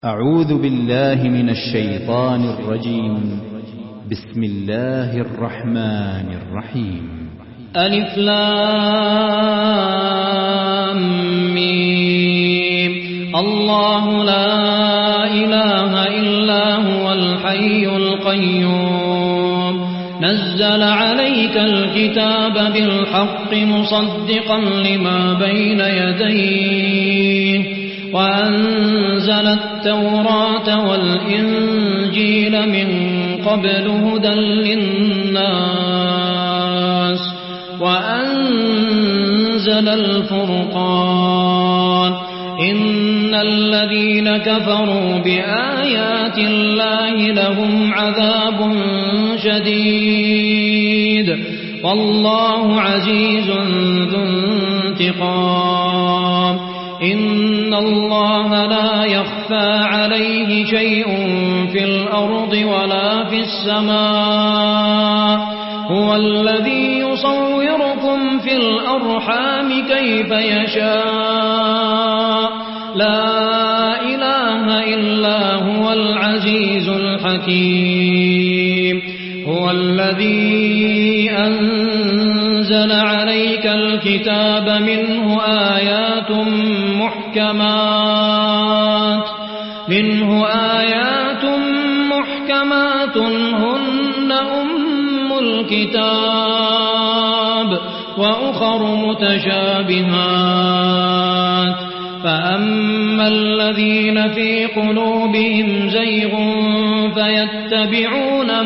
أعوذ بالله من الشيطان الرجيم. بسم الله الرحمن الرحيم. ألف لام ميم. الله لا إله إلا هو الحي القيوم نزل عليك الكتاب بالحق مصدقا لما بين يديه وأنزل التوراة والإنجيل من قبل هدى للناس وأنزل الفرقان إن الذين كفروا بآيات الله لهم عذاب شديد والله عزيز ذو انتقام إن الله لا يخفى عليه شيء في الأرض ولا في السماء هو الذي يصوركم في الأرحام كيف يشاء لا إله إلا هو العزيز الحكيم هو الذي أنزل عليك الكتاب منه آيات محكمات هن أم الكتاب وأخر متشابهات فأما الذين في قلوبهم زيغ فيتبعون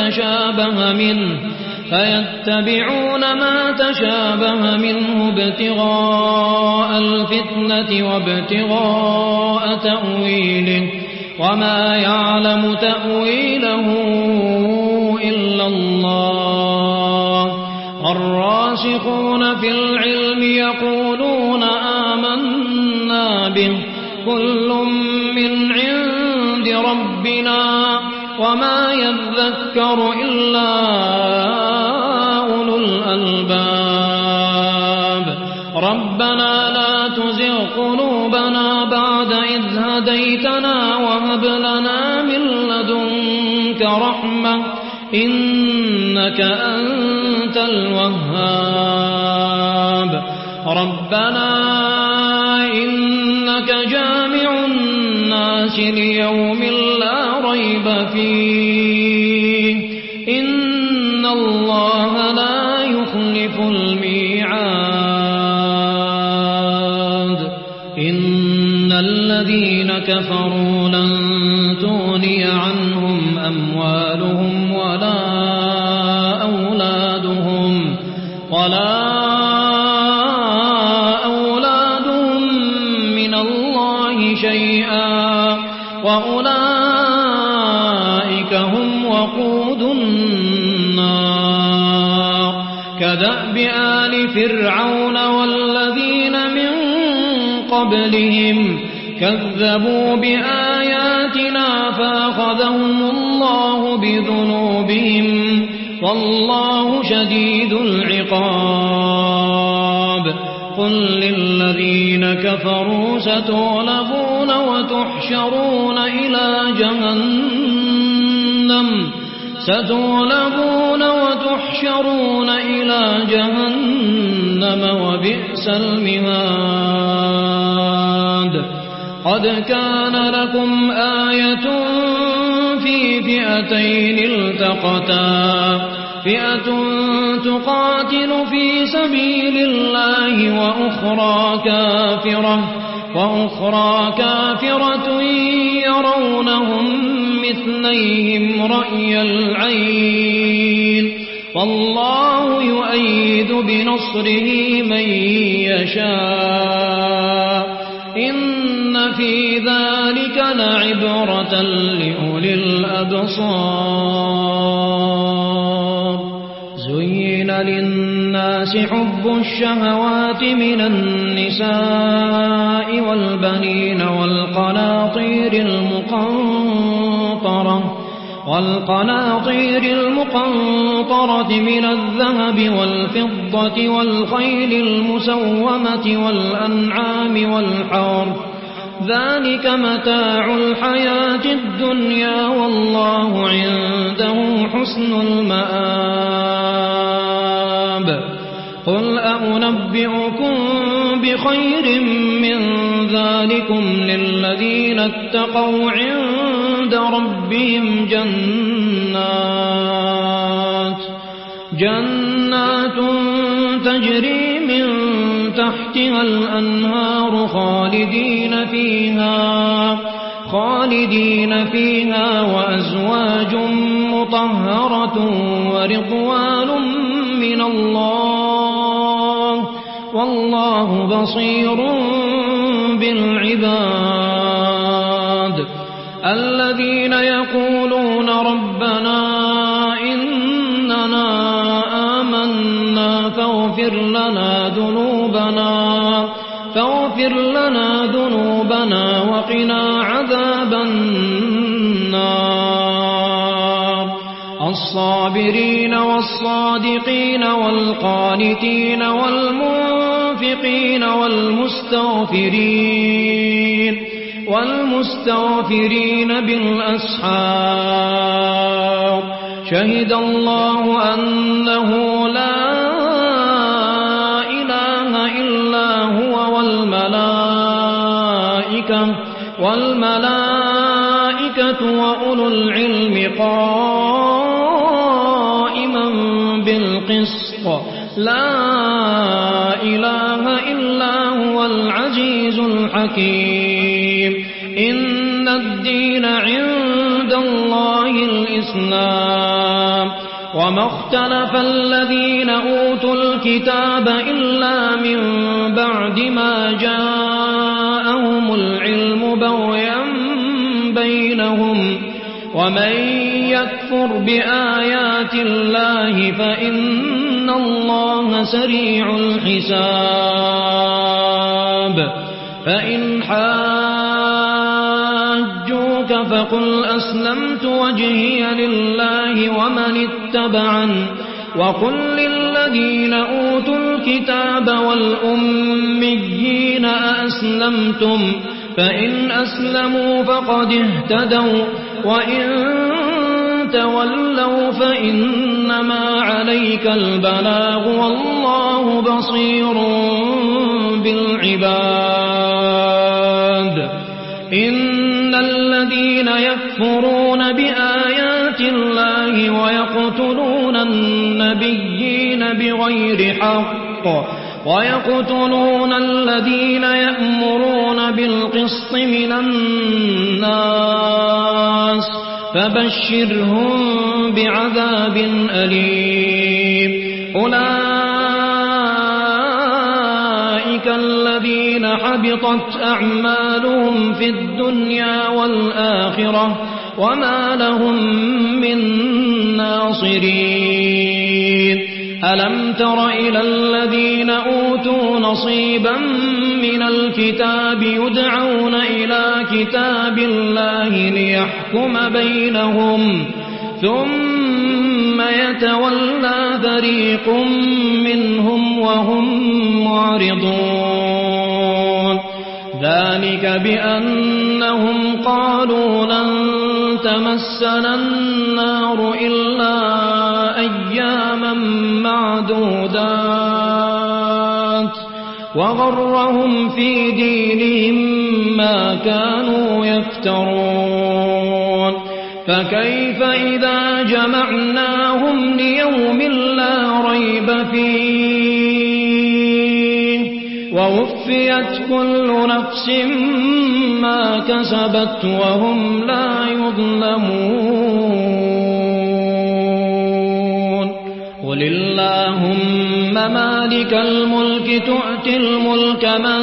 ما تشابه منه ابتغاء الفتنة وابتغاء تأويله وما يعلم تأويله إلا الله الراسخون في العلم يقولون آمنا به كل من عند ربنا وما يذكر إلا أولو الألباب ربنا لا تزغ قلوبنا بعد إذ هديتنا وهب لنا من لدنك رحمة إنك أنت الوهاب ربنا إنك جامع الناس ليوم لا ريب فيه إن الله لا يخلف الميعاد إن الذين كفروا لن تغني عنهم أموالهم ولا أولادهم من الله شيئا وأولئك هم وقود النار كدأب آل فرعون والذين من قبلهم كذبوا بآياتنا فأخذهم الله بذنوبهم والله شديد العقاب قل للذين كفروا ستغلبون وتحشرون إلى جهنم وبئس المهاد قد كان لكم آية في فئتين التقتا فئة تقاتل في سبيل الله وأخرى كافرة يرونهم مثليهم رأي العين والله يؤيد بنصره من يشاء إن في ذلك لعبرة لأولي الأبصار زين للناس حب الشهوات من النساء والبنين والقناطير المقنطرة من الذهب والفضة والخيل المسومة والأنعام والحرث ذلك متاع الحياة الدنيا والله عنده حسن المآب قل أنبئكم بخير من ذلكم للذين اتقوا عند ربهم جنات تجري من تحتها الأنهار خالدين فيها وأزواج مطهرة ورضوان من الله والله بصير بالعباد الذين يقولون ربنا إننا آمنا فاغفر لنا ذنوبنا وقنا عذاب النار الصابرين والصادقين والقانتين والمنفقين والمستغفرين بالأسحار شهد الله أنه لا إله إلا هو والملائكة وأولو العلم قائما بالقسط لا إله إلا هو العزيز الحكيم إن الدين عند الله الإسلام وما اختلف الذين أوتوا الكتاب إلا من بعد ما جاءهم العلم بغيا بينهم ومن يكفر بآيات الله فإن الله سريع الحساب فإن حاجوك فقل أسلمت وجهي لله ومن اتبعن وقل للذين أوتوا الكتاب والأميين أأسلمتم فإن أسلموا فقد اهتدوا وإن تولوا فإنما عليك البلاغ والله بصير بالعباد إن الذين يكفرون بآيات الله ويقتلون النبيين بغير حق ويقتلون الذين يأمرون بالقسط من الناس فبشرهم بعذاب أليم أولئك الذين حبطت أعمالهم في الدنيا والآخرة وما لهم من ناصرين ألم تر إلى الذين أوتوا نصيبا من الكتاب يدعون إلى كتاب الله ليحكم بينهم ثم يتولى فريق منهم وهم معرضون ذلك بأنهم قالوا لن تمسنا النار إلا أياما معدودات وغرهم في دينهم ما كانوا يفترون فكيف إذا جمعناهم ليوم لا ريب فيه ووفيت كل نفس ما كسبت وهم لا يظلمون قل اللهم مالك الملك تؤتي الملك من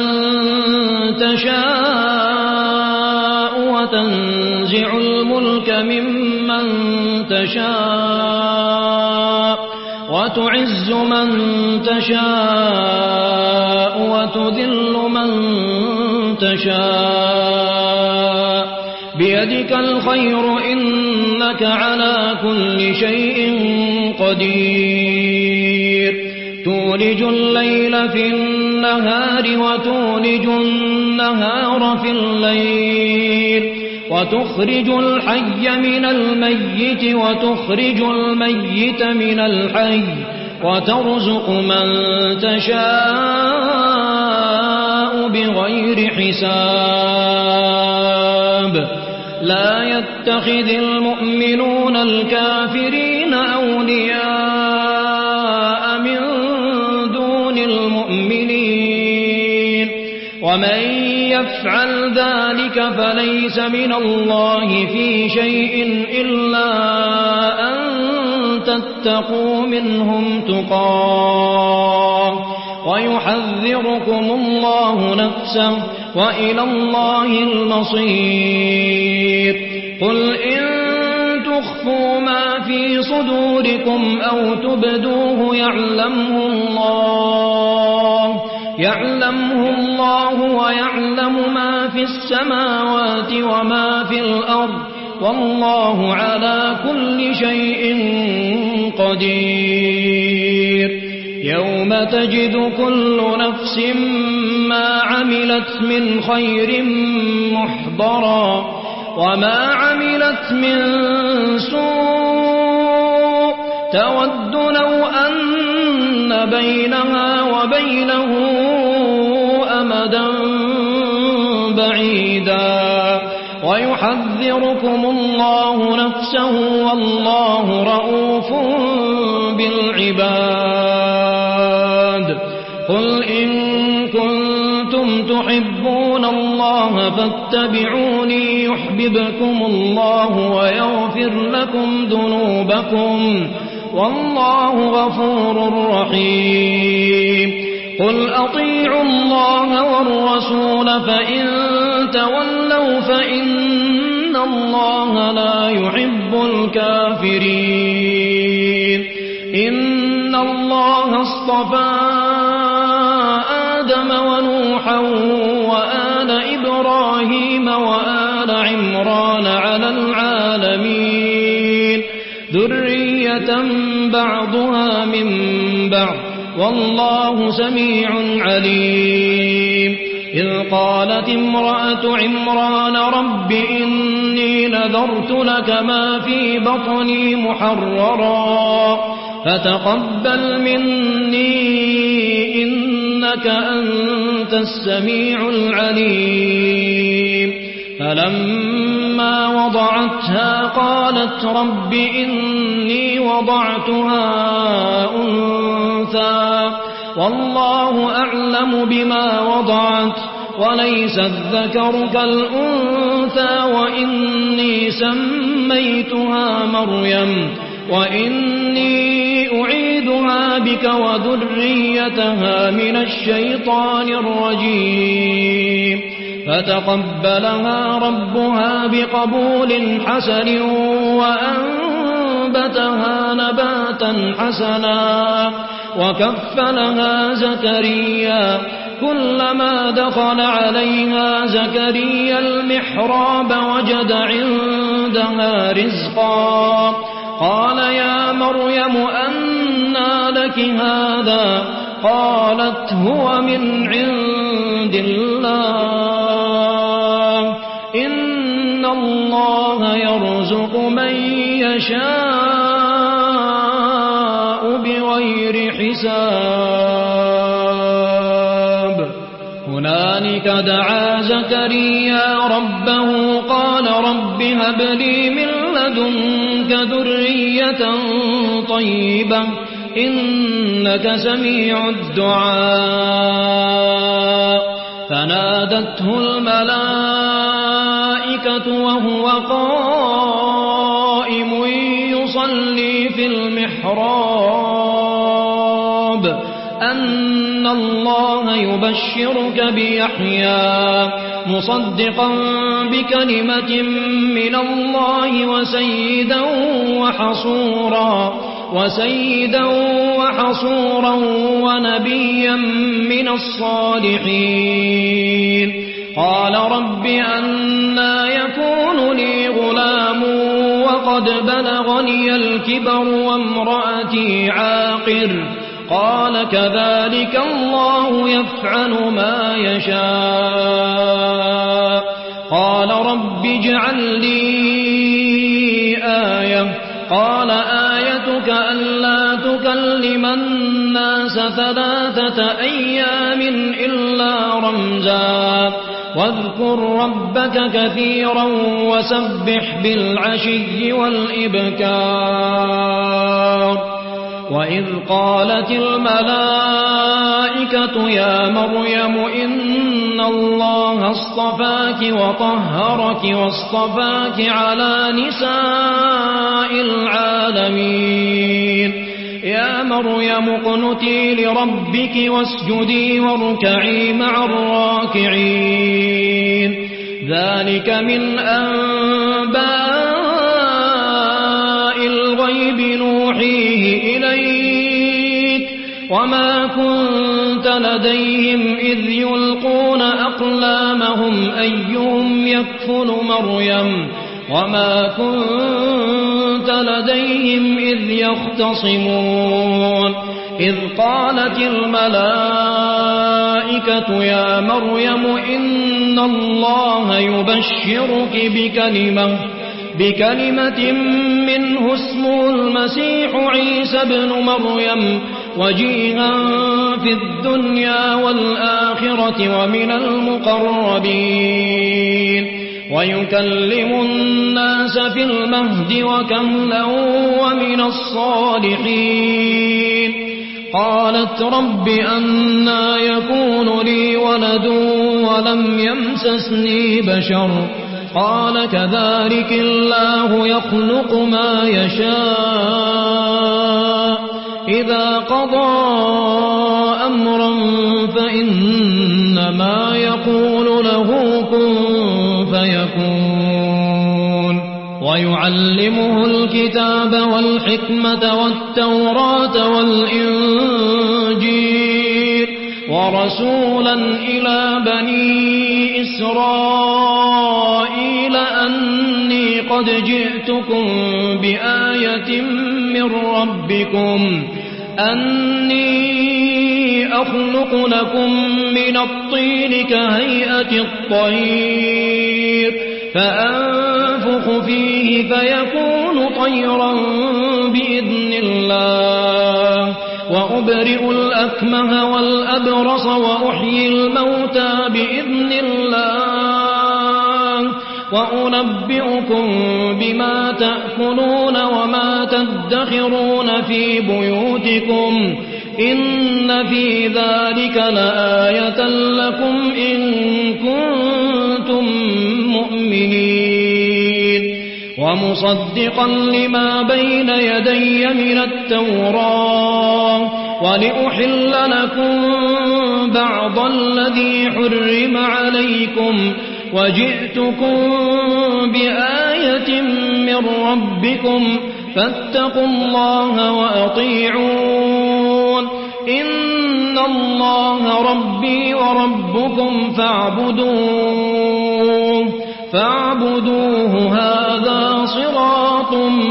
تشاء وتنزع الملك ممن تشاء وتعز من تشاء وتذل من تشاء بيدك الخير إنك على كل شيء قدير تولج الليل في النهار وتولج النهار في الليل وتخرج الحي من الميت وتخرج الميت من الحي وترزق من تشاء بغير حساب لا يتخذ المؤمنون الكافرين أولياء من دون المؤمنين ومن يفعل ذلك فليس من الله في شيء إلا أن تتقوا منهم تقاه ويحذركم الله نفسه وإلى الله المصير قل إن تخفوا ما في صدوركم أو تبدوه يعلمه الله ويعلم ما في السماوات وما في الأرض والله على كل شيء قدير يوم تجد كل نفس ما عملت من خير محضرا وما عملت من سوء تود لو أن بينها وبينه أمدا بعيدا ويحذركم الله نفسه والله رؤوف بالعباد قل إن كنتم تحبون الله فاتبعوني يحببكم الله ويغفر لكم ذنوبكم والله غفور رحيم قل أطيعوا الله والرسول فإن تولوا فإن الله لا يحب الكافرين إن الله اصطفى آدم ونوحا وآل إبراهيم وآل عمران على العالمين ذرية بعضها من بعض والله سميع عليم إذ قالت امرأة عمران رب إني نذرت لك ما في بطني محررا فتقبل مني إنك أنت السميع العليم فلما وضعتها قالت رب إني وضعتها أنثى والله أعلم بما وضعت وليس الذكر كالأنثى وإني سميتها مريم وإني أعيدها بك وذريتها من الشيطان الرجيم فتقبلها ربها بقبول حسن وأنبتها نباتا حسنا وكفلها زكريا كلما دخل عليها زكريا المحراب وجد عندها رزقا قال يا مريم أنى لك هذا قالت هو من عند الله إن الله يرزق من يشاء بغير حساب هنالك دعا زكريا ربه قال رب هب لي من لدنك ذرية طيبة إنك سميع الدعاء فنادته الملائكة وهو قائم يصلي في المحراب أن الله يبشرك بيحيى مصدقا بكلمة من الله وسيدا وحصورا ونبيا من الصالحين قال رب أنى يكون لي غلام وقد بلغني الكبر وامرأتي عاقر قال كذلك الله يفعل ما يشاء قال رب اجعل لي آية قال آيتك ألا تكلم الناس 3 أيام إلا رمزا واذكر ربك كثيرا وسبح بالعشي والإبكار وإذ قالت الملائكة يا مريم إن الله اصطفاك وطهرك واصطفاك على نساء العالمين يا مريم اقنتي لربك واسجدي واركعي مع الراكعين ذلك من أنباء الغيب نوحيه إليك وما كنت لديهم إذ يلقون أقلامهم أيهم يكفل مريم وما كنت لديهم إذ يختصمون إذ قالت الملائكة يا مريم إن الله يبشرك بكلمة منه اسمه المسيح عيسى ابن مريم وجيها في الدنيا والآخرة ومن المقربين ويكلم الناس في المهد وكهلا ومن الصالحين قالت رب أنى يكون لي ولد ولم يمسسني بشر قال كذلك الله يخلق ما يشاء إذا قضى أمرا فإنما يقول له كن فيكون ويعلمه الكتاب والحكمة والتوراة والإنجيل ورسولا إلى بني إسرائيل أني قد جئتكم بآية من ربكم أني أخلق لكم من الطين كهيئة الطير فأنفخ فيه فيكون طيرا بإذن الله وأبرئ الأكمه والأبرص وأحيي الموتى بإذن الله وأنبئكم بما تأكلون وما تدخرون في بيوتكم إن في ذلك لآية لكم إن كنتم مؤمنين ومصدقا لما بين يدي من التوراة ولأحل لكم بعض الذي حرم عليكم وجئتكم بآية من ربكم فاتقوا الله وأطيعون إن الله ربي وربكم فاعبدوه هذا صراط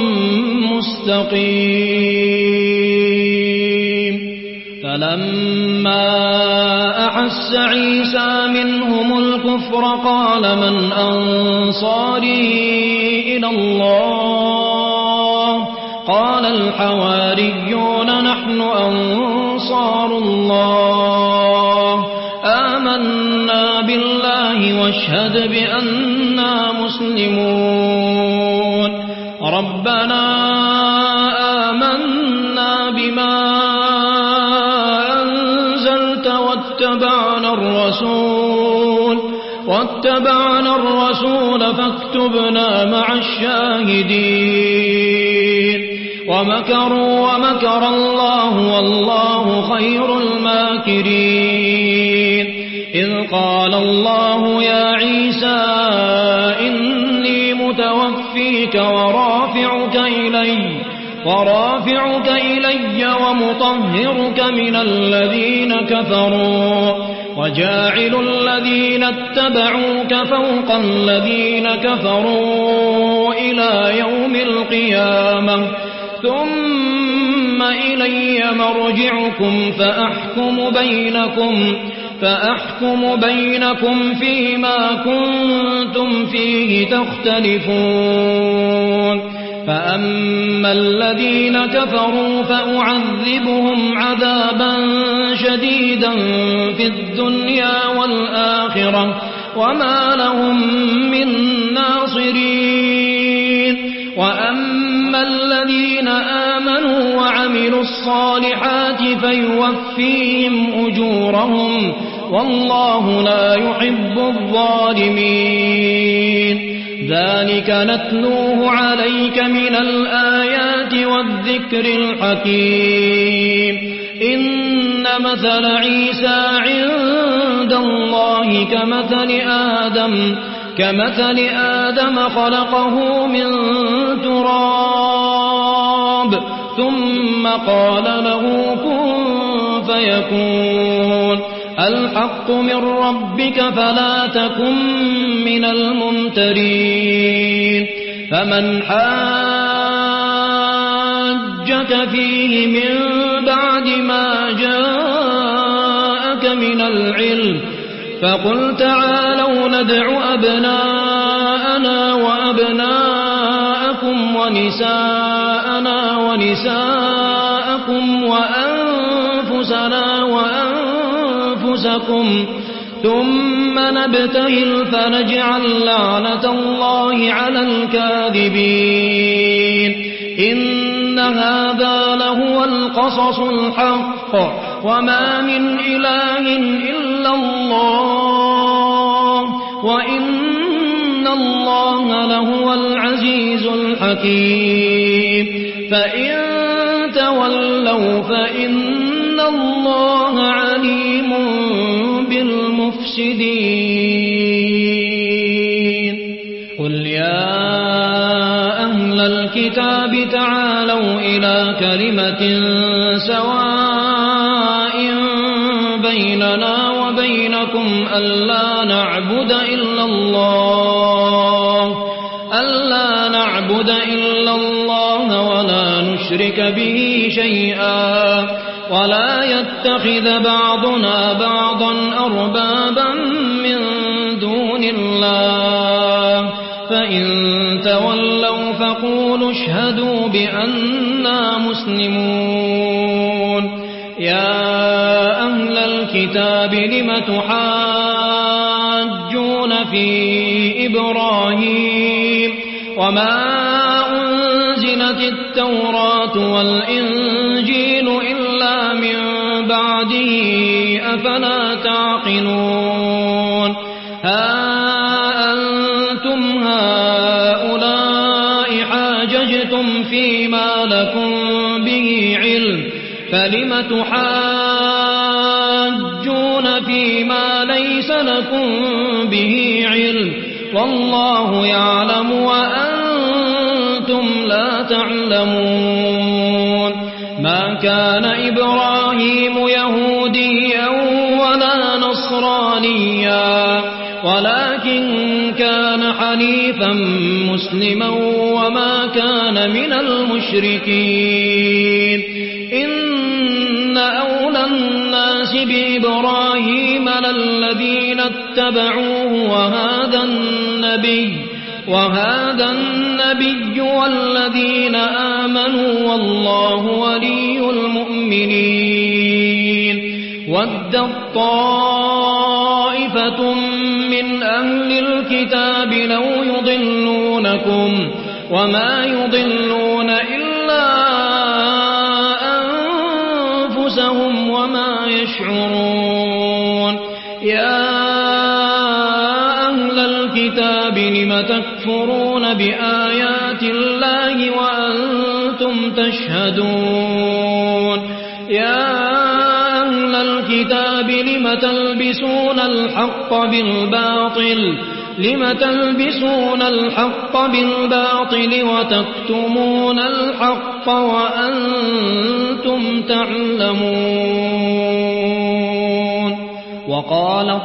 مستقيم فلما أحس عيسى منهم الكفر قال من أنصاري إلى الله قال الحواريون نحن أنصار الله آمنا بالله واشهد بأننا مسلمون ربنا آمنا بما أنزلت واتبعنا الرسول فاكتبنا مع الشاهدين ومكروا ومكر الله والله خير الماكرين إذ قال الله يا عيسى إني متوفيك ورافعك إلي ومطهرك من الذين كفروا وجاعل الذين اتبعوك فوق الذين كفروا إلى يوم القيامة ثم إلي مرجعكم فأحكم بينكم فيما كنتم فيه تختلفون فأما الذين كفروا فأعذبهم عذابا شديدا في الدنيا والآخرة وما لهم من ناصرين وأما الذين آمنوا وعملوا الصالحات فيوفيهم أجورهم والله لا يحب الظالمين ذلك نتلوه عليك من الآيات والذكر الحكيم إن مثل عيسى عند الله كمثل آدم خلقه من تراب ثم قال له كن فيكون الحق من ربك فلا تكن من الممترين فمن حاجك فيه من بعد ما جاءك من العلم فقل تعالوا ندع أبناءنا وأبناءكم ونساءنا ونساءكم وأنفسنا وأنفسكم ثم نبتهل فنجعل لعنة الله على الكاذبين إن هذا لهو القصص الحق وما من إله إلا الله وإن الله لهو العزيز الحكيم فإن تولوا فإن الله عليم بالمفسدين قل يا أهل الكتاب تعالوا إلى كلمة سواء بيننا وبينكم ألا نعبد إلا الله ولا نشرك به شيئا ولا يتخذ بعضنا بعضا أربابا من دون الله فإن تولوا فقولوا اشهدوا بأننا مسلمون يا أهل الكتاب لم تحاجون في إبراهيم وما أنزلت التوراة والإنجيل إلا من بعده أفلا تعقلون ها أنتم هؤلاء حاججتم فيما لكم به علم فلم تحاجون فيما ليس لكم به علم والله يعلم وأنتم لا تعلمون ما كان إبراهيم يهوديا ولا نصرانيا ولكن كان حنيفا مسلما وما كان من المشركين إن أولى الناس بإبراهيم للذين اتبعوه وهذا النبي والذين آمنوا والله ولي المؤمنين ودت طائفة من أهل الكتاب لو يضلونكم وما يضلون إلا أنفسهم وما يشعرون يا أهل الكتاب لم تكفرون بآيات الله وأنتم تشهدون يا أهل الكتاب لم تلبسون الحق بالباطل وتكتمون الحق وأنتم تعلمون وقالت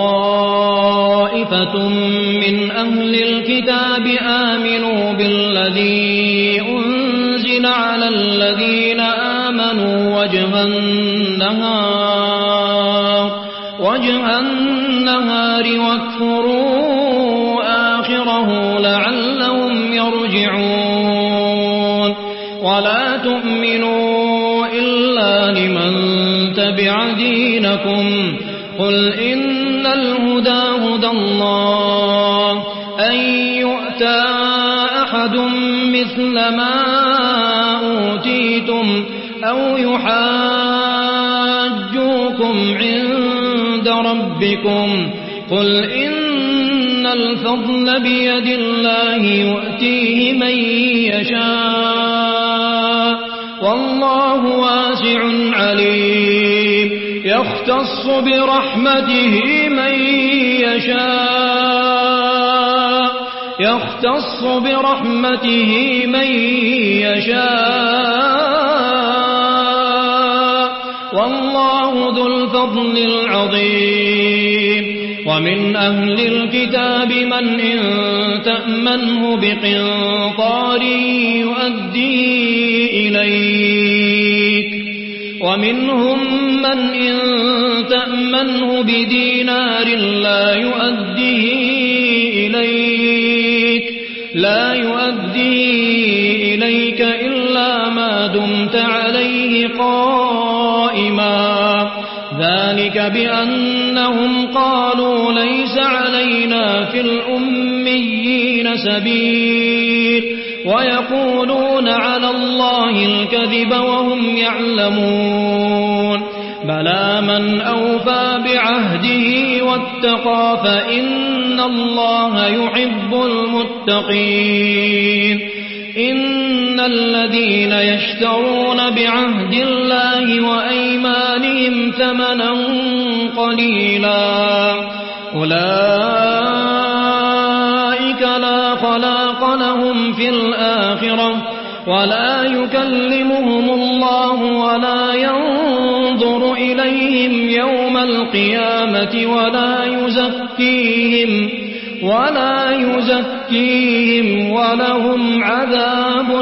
طائفة من أهل الكتاب آمنوا بالذي أنزل على الذين آمنوا كانوا وجه النهار واكفروا آخره لعلهم يرجعون ولا تؤمنوا إلا لمن تبع دينكم قل إن الهدى هدى الله أن يؤتى أحد مثل ما أوتيتم أو يحاجوكم عند ربكم قل إن الفضل بيد الله يؤتيه من يشاء والله واسع عليم يختص برحمته من يشاء والله ذو الفضل العظيم ومن أهل الكتاب من إن تأمنه بقنطار يؤديه إليك ومنهم من إن تأمنه بدينار لا يؤديه إليك إلا ما دمت عليه قائما ذلك بأنهم قالوا ليس علينا في الأميين سبيل ويقولون على الله الكذب وهم يعلمون بلى من أوفى بعهده واتقى فإن الله يحب المتقين إن الذين يشترون بعهد الله وأيمانهم ثمنا قليلا أولئك لا خلاق لهم في الآخرة ولا يكلمهم الله ولا ينظر إليهم يوم القيامة ولا يزكيهم ولهم عذاب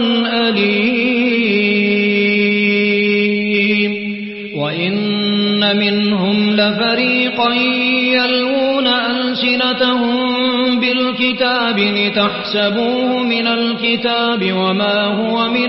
أليم وإن منهم لفريقا يلوون ألسنتهم بالكتاب لتحسبوه من الكتاب وما هو من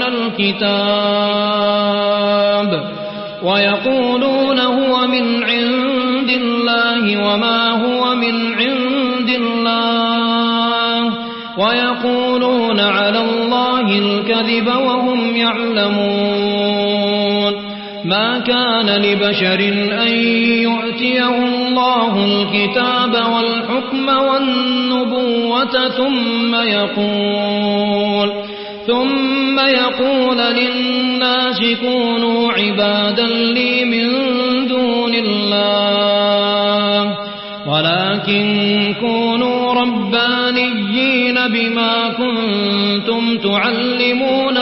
الكتاب ويقولون هو من عند الله وما هو من عند الله ويقولون على الله الكذب وهم يعلمون ما كان لبشر أن يؤتيه الله الكتاب والحكم والنبوة ثم يقول للناس كونوا عبادا لي من دون الله ولكن كونوا ربانيين بما كنتم تعلمون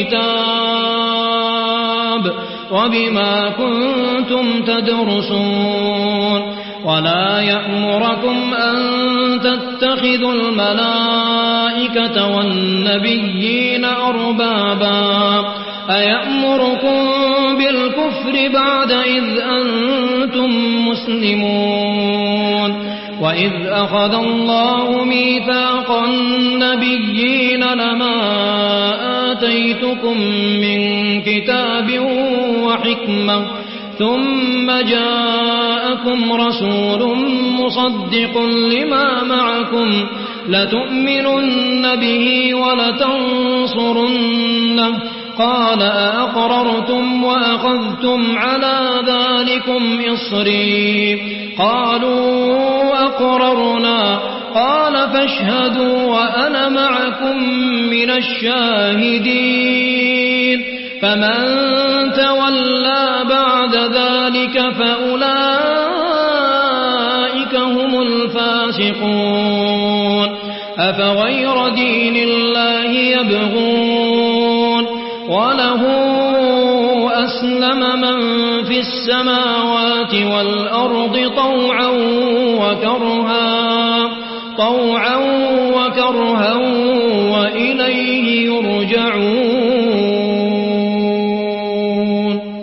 الكتاب وبما كنتم تدرسون ولا يأمركم أن تتخذوا الملائكة والنبيين أربابا أيأمركم بالكفر بعد إذ أنتم مسلمون وإذ أخذ الله ميثاق النبيين لما آتيتكم من كتاب وحكمة ثم جاءكم رسول مصدق لما معكم لتؤمنن به ولتنصرنه قال أأقررتم وأخذتم على ذلكم إصري قالوا أقررنا قال فاشهدوا وأنا معكم من الشاهدين فمن تولى بعد ذلك فأولئك هم الفاسقون أفغير دين الله يبغون وله أسلم من في السماوات والأرض طوعا وكرها وإليه يرجعون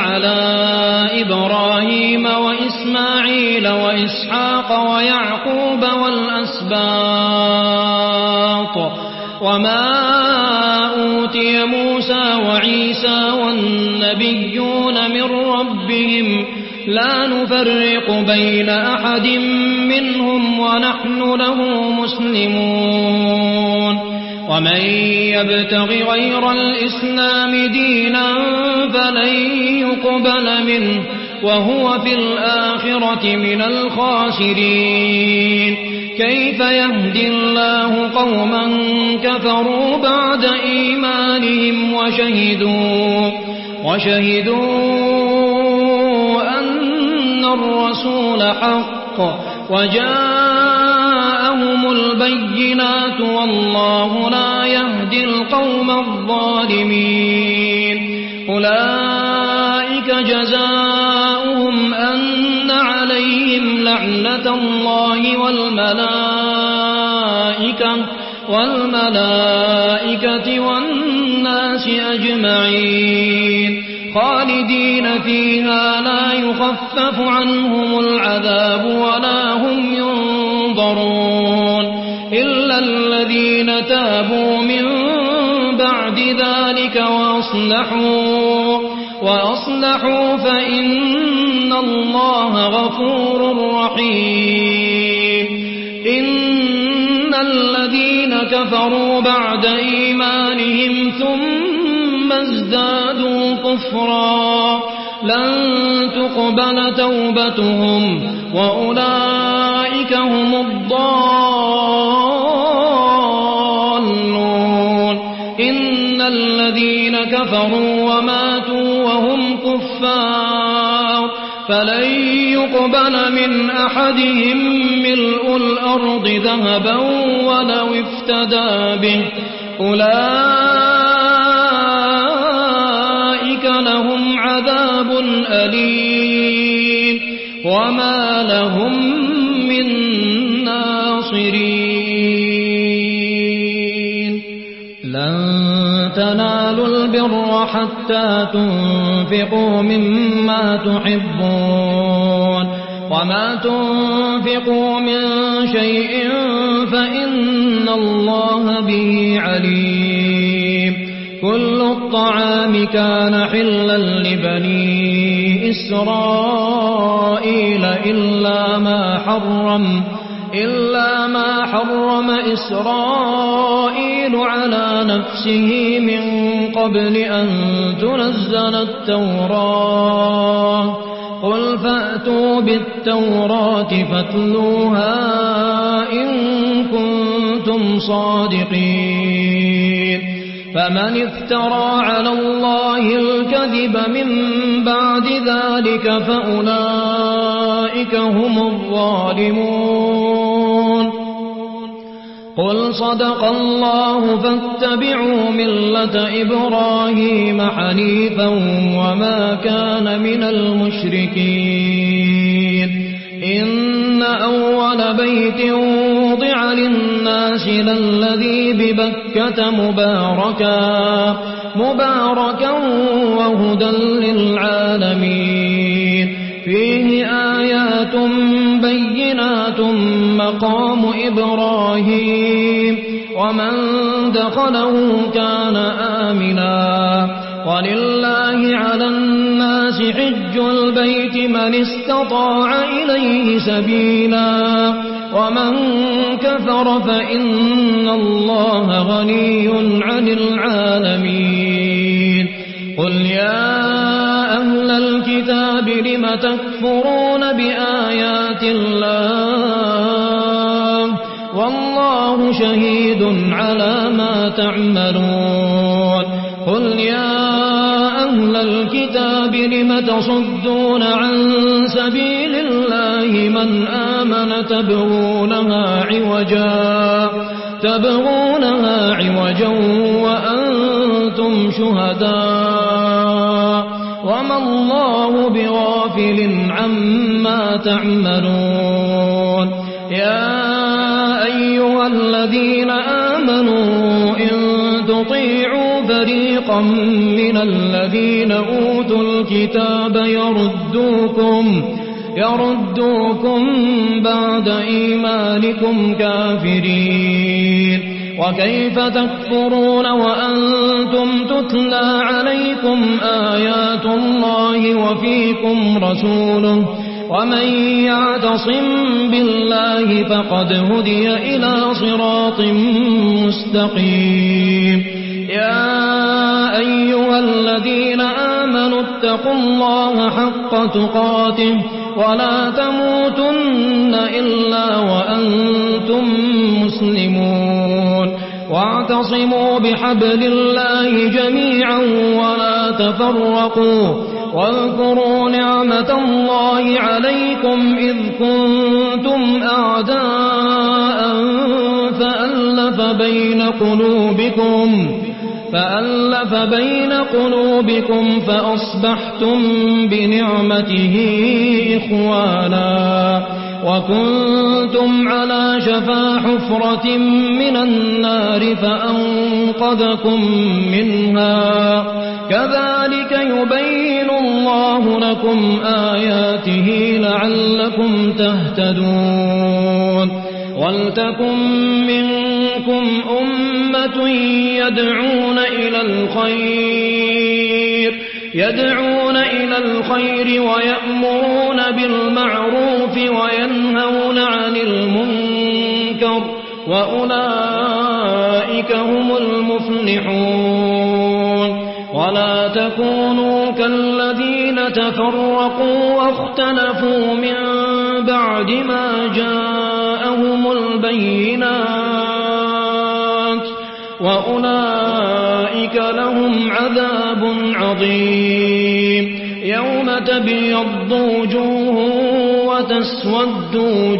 على إبراهيم وإسماعيل وإسحاق ويعقوب والأسباط وما أوتي موسى وعيسى والنبيون من ربهم لا نفرق بين أحد منهم ونحن له مسلمون ومن يبتغ غير الإسلام دينا فلن يقبل منه وهو في الآخرة من الخاسرين كيف يهدي الله قوما كفروا بعد إيمانهم وشهدوا أن الرسول حق وجاءهم البينات والله لا يهدي القوم الظالمين أولئك جزاؤهم أن عليهم لعنة الله والملائكة والناس أجمعين خالدين فيها لا يخفف عنهم العذاب ولا هم ينظرون إلا الذين تابوا من بعد ذلك وأصلحوا فإن الله غفور رحيم إن الذين كفروا بعد إيمانهم ثم ازدادوا كفرا لن تقبل توبتهم وأولئك هم الضالون إن الذين كفروا وماتوا وهم كفار فلن يقبل من أحدهم ملء الأرض ذهبا ولو افتدى به أولئك لهم عذاب أليم وما لهم من ناصرين لن تنالوا البر حتى تنفقوا مما تحبون وما تنفقوا من شيء فإن الله به عليم كل الطعام كان حلا لبني إسرائيل إلا ما حرم إسرائيل على نفسه من قبل أن تنزل التوراة قل فأتوا بالتوراة فاتلوها إن كنتم صادقين فمن افترى على الله الكذب من بعد ذلك فأولئك هم الظالمون قل صدق الله فاتبعوا ملة إبراهيم حنيفا وما كان من المشركين إن أول بيت وضع للناس للذي ببكة مباركا وهدى للعالمين فيه آيات بينات مقام إبراهيم ومن دخله كان آمنا ولله على الناس حج البيت من استطاع إليه سبيلا ومن كفر فإن الله غني عن العالمين قل يا أهل الكتاب لم تكفرون بآيات الله والله شهيد على ما تعملون قل يا أهل الكتاب لم تصدون عن سبيل الله من آمن تبغونها عوجا وأنتم شهداء وما الله بغافل عما تعملون يا أيها الذين آمنوا إن تطيعوا فريقا من الذين أوتوا الكتاب يردوكم بعد إيمانكم كافرين وكيف تكفرون وأنتم تتلى عليكم آيات الله وفيكم رسوله ومن يعتصم بالله فقد هدي إلى صراط مستقيم يا أيها الذين آمنوا اتقوا الله حق تقاته ولا تموتن إلا وأنتم مسلمون واعتصموا بحبل الله جميعا ولا تفرقوا واذكروا نعمة الله عليكم إذ كنتم أعداء فألف بين قلوبكم فأصبحتم بنعمته إخوانا وكنتم على شفا حفرة من النار فأنقذكم منها كذلك يبين الله لكم آياته لعلكم تهتدون ولتكن منكم أمة يدعون إلى الخير ويأمرون بالمعروف وينهون عن المنكر وأولئك هم المفلحون ولا تكونوا كالذين تفرقوا واختلفوا من بعد ما جاءهم البينات وأولئك لهم عذاب عظيم يوم تبيض وجوه وتسود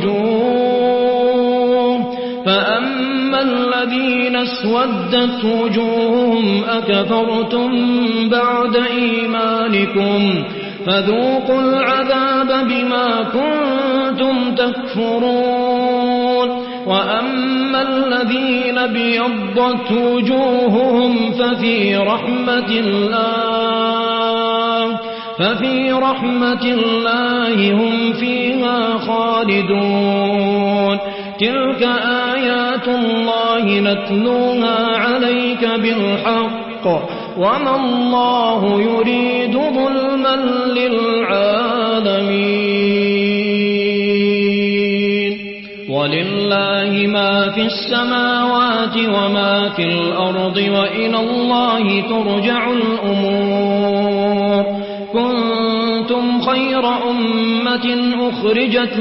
وجوه فأما الذين اسودت وجوههم أكفرتم بعد إيمانكم فذوقوا العذاب بما كنتم تكفرون وأما الذين ابيضت وجوههم ففي رحمة الله هم فيها خالدون تلك آيات الله نتلوها عليك بالحق وما الله يريد ظلما للعالمين ولله ما في السماوات وما في الأرض وإلى الله ترجع الأمور كنتم خير أمة أخرجت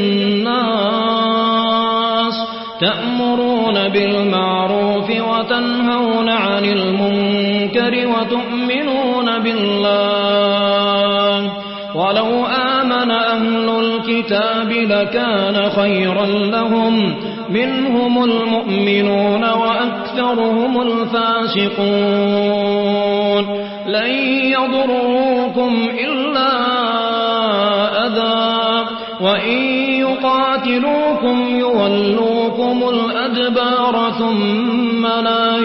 للناس تأمرون بالمعروف وتنهون عن المنكر وتؤمنون بالله ولو آمن أهل الكتاب لكان خيرا لهم منهم المؤمنون وأكثرهم الفاسقون لن يضروكم إلا أذى وإن يقاتلوكم يولوكم الأدبار ثم لا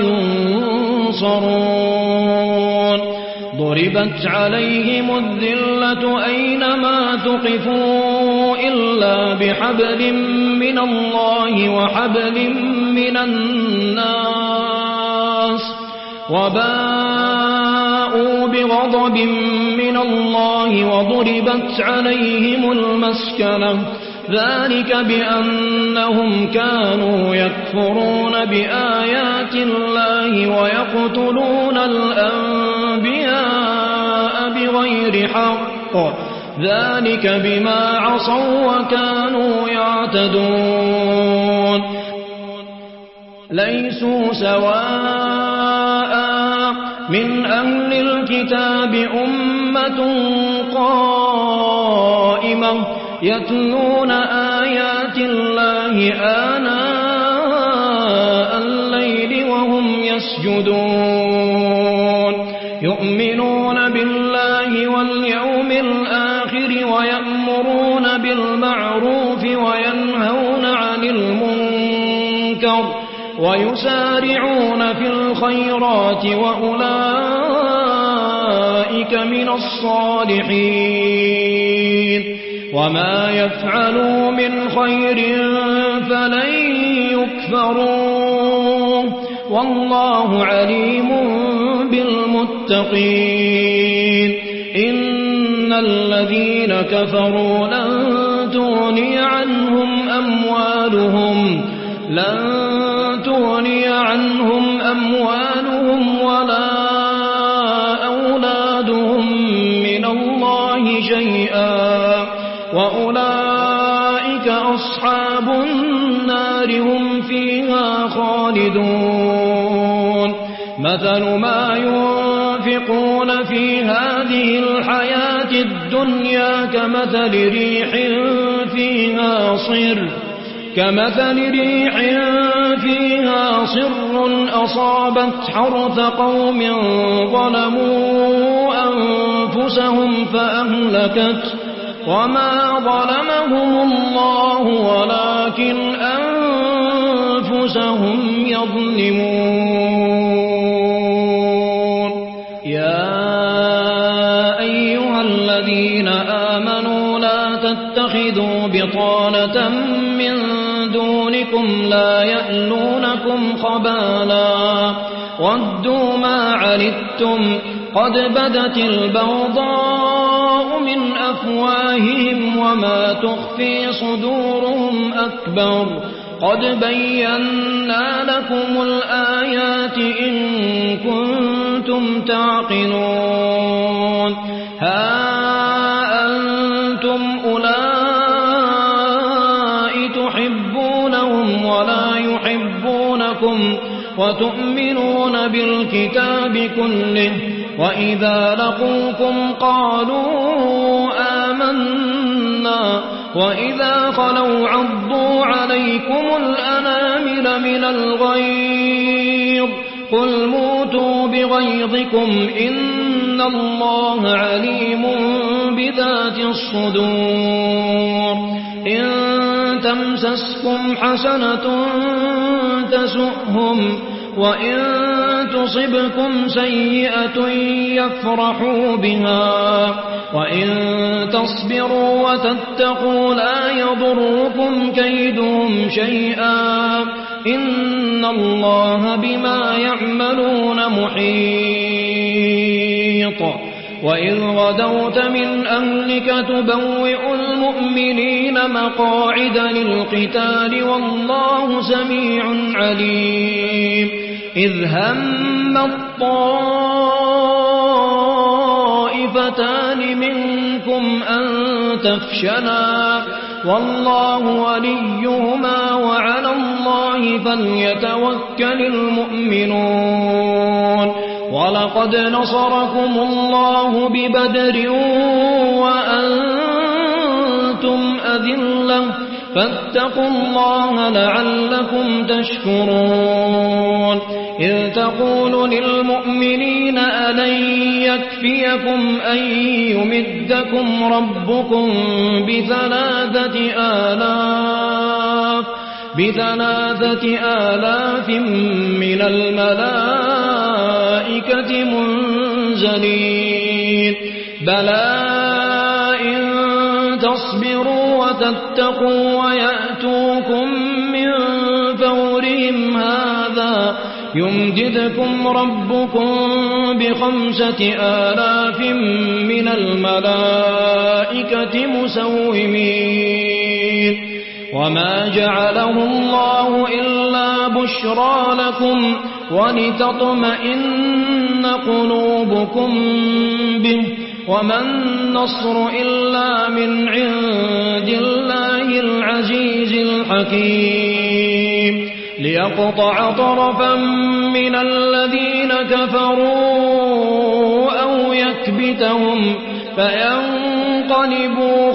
ينصرون ضربت عليهم الذلة أينما ثقفوا إلا بحبل من الله وحبل من الناس وباءوا بغضب من الله وضربت عليهم المسكنة ذلك بأنهم كانوا يكفرون بآيات الله ويقتلون الأنبياء بغير حق ذلك بما عصوا وكانوا يعتدون ليسوا سواء من أهل الكتاب أمة قائمة يتلون آيات الله آناء الليل وهم يسجدون يؤمنون بالله واليوم الآخر ويأمرون بالمعروف وينهون عن المنكر ويسارعون في الخيرات وأولئك من الصالحين وما يفعلوا من خير فلن يكفروه والله عليم بالمتقين إن الذين كفروا لن تغني عنهم أموالهم ولا أولادهم من الله شيئا وأولئك أصحاب النار هم فيها خالدون مثل ما ينفقون في هذه الحياة الدنيا كمثل ريح فيها صر أصابت حرث قوم ظلموا أنفسهم فأهلكت وما ظلمهم الله ولكن أنفسهم يظلمون يا أيها الذين آمنوا لا تتخذوا بطانة من دونكم لا يألونكم خبالا ودوا ما عنتم قد بدت البغضاء من أفواههم وما تخفي صدورهم أكبر قد بينا لكم الآيات إن كنتم تعقلون ها أنتم أولئك تحبونهم ولا يحبونكم وتؤمنون بالكتاب كله وإذا لقوكم قالوا آمنا وإذا خلوا عضوا عليكم الأنامل من الغيظ قل موتوا بغيظكم إن الله عليم بذات الصدور إن تمسسكم حسنة تسؤهم وإن تصبكم سيئة يفرحوا بها وإن تصبروا وتتقوا لا يضركم كيدهم شيئا إن الله بما يعملون محيط وإذ غدوت من أهلك تبوئ المؤمنين مقاعد للقتال والله سميع عليم إذ هم الطائفتان منكم أن تفشلا والله وليهما وعلى الله فليتوكل المؤمنون ولقد نصركم الله ببدر وأنتم أذلة فاتقوا الله لعلكم تشكرون إذ تقول للمؤمنين ألن يكفيكم أن يمدكم ربكم بثلاثة آلاف من الملائكة منزلين بلى إن تصبروا وتتقوا ويأتوكم من فورهم هذا يمددكم ربكم ب5000 من الملائكة مسومين وما جعله الله إلا بشرى لكم ولتطمئن قلوبكم به وما النصر إلا من عند الله العزيز الحكيم ليقطع طرفا من الذين كفروا أو يكبتهم فينقلبوا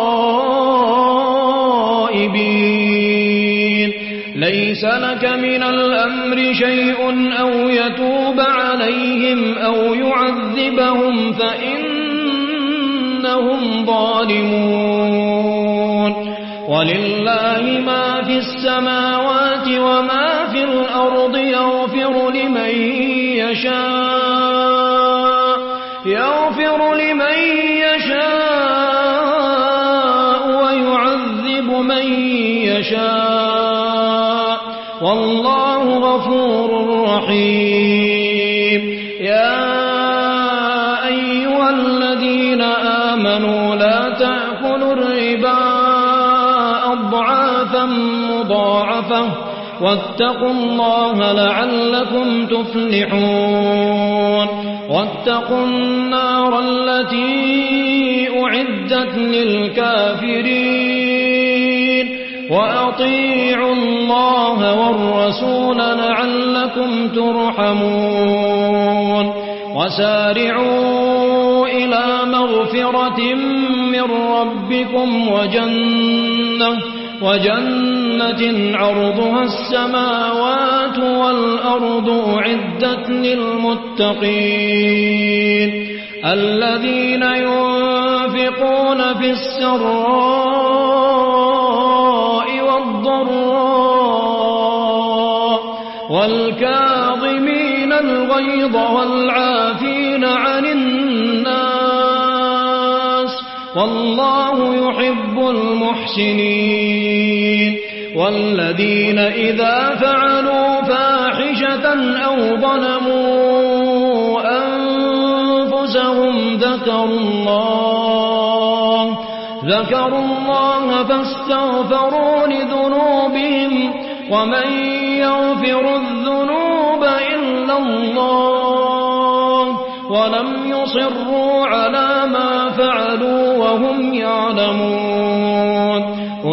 خائبين ليس لك من الأمر شيء أو يتوب عليهم أو يعذبهم فإنهم ظالمون ولله ما في السماوات وما في الأرض يغفر لمن يشاء يغفر لمن يشاء ويعذب من يشاء والله غفور رحيم. يا أيها الذين آمنوا لا تأكلوا الربا أضعافا مضاعفة واتقوا الله لعلكم تفلحون. واتقوا النار التي أعدت للكافرين وأطيعوا الله والرسول لعلكم ترحمون. وسارعوا إلى مغفرة من ربكم وجنة عرضها السماوات والأرض أعدت للمتقين الذين ينفقون في السراء والضراء والكاظمين الغيظ والعافين عن الناس والله يحب المحسنين. والذين إذا فعلوا فاحشة أو ظلموا أنفسهم ذكروا الله فاستغفروا لذنوبهم ومن يغفر الذنوب إلا الله ولم يصروا على ما فعلوا وهم يعلمون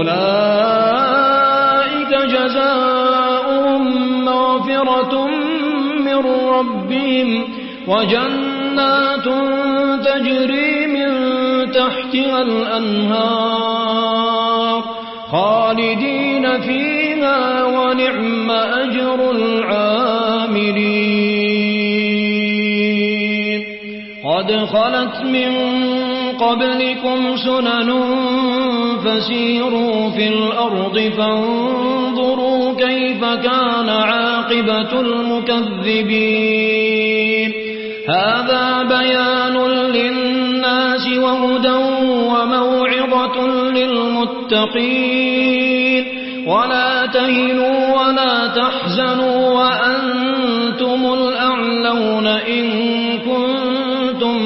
أولئك جزاؤهم مغفرة من ربهم وجنات تجري من تحتها الأنهار خالدين فيها ونعم أجر العاملين. قد خلت من قبلكم سنن فسيروا في الأرض فانظروا كيف كان عاقبة المكذبين. هذا بيان للناس وهدى وموعظة للمتقين. ولا تهنوا ولا تحزنوا وأنتم الأعلون إن كنتم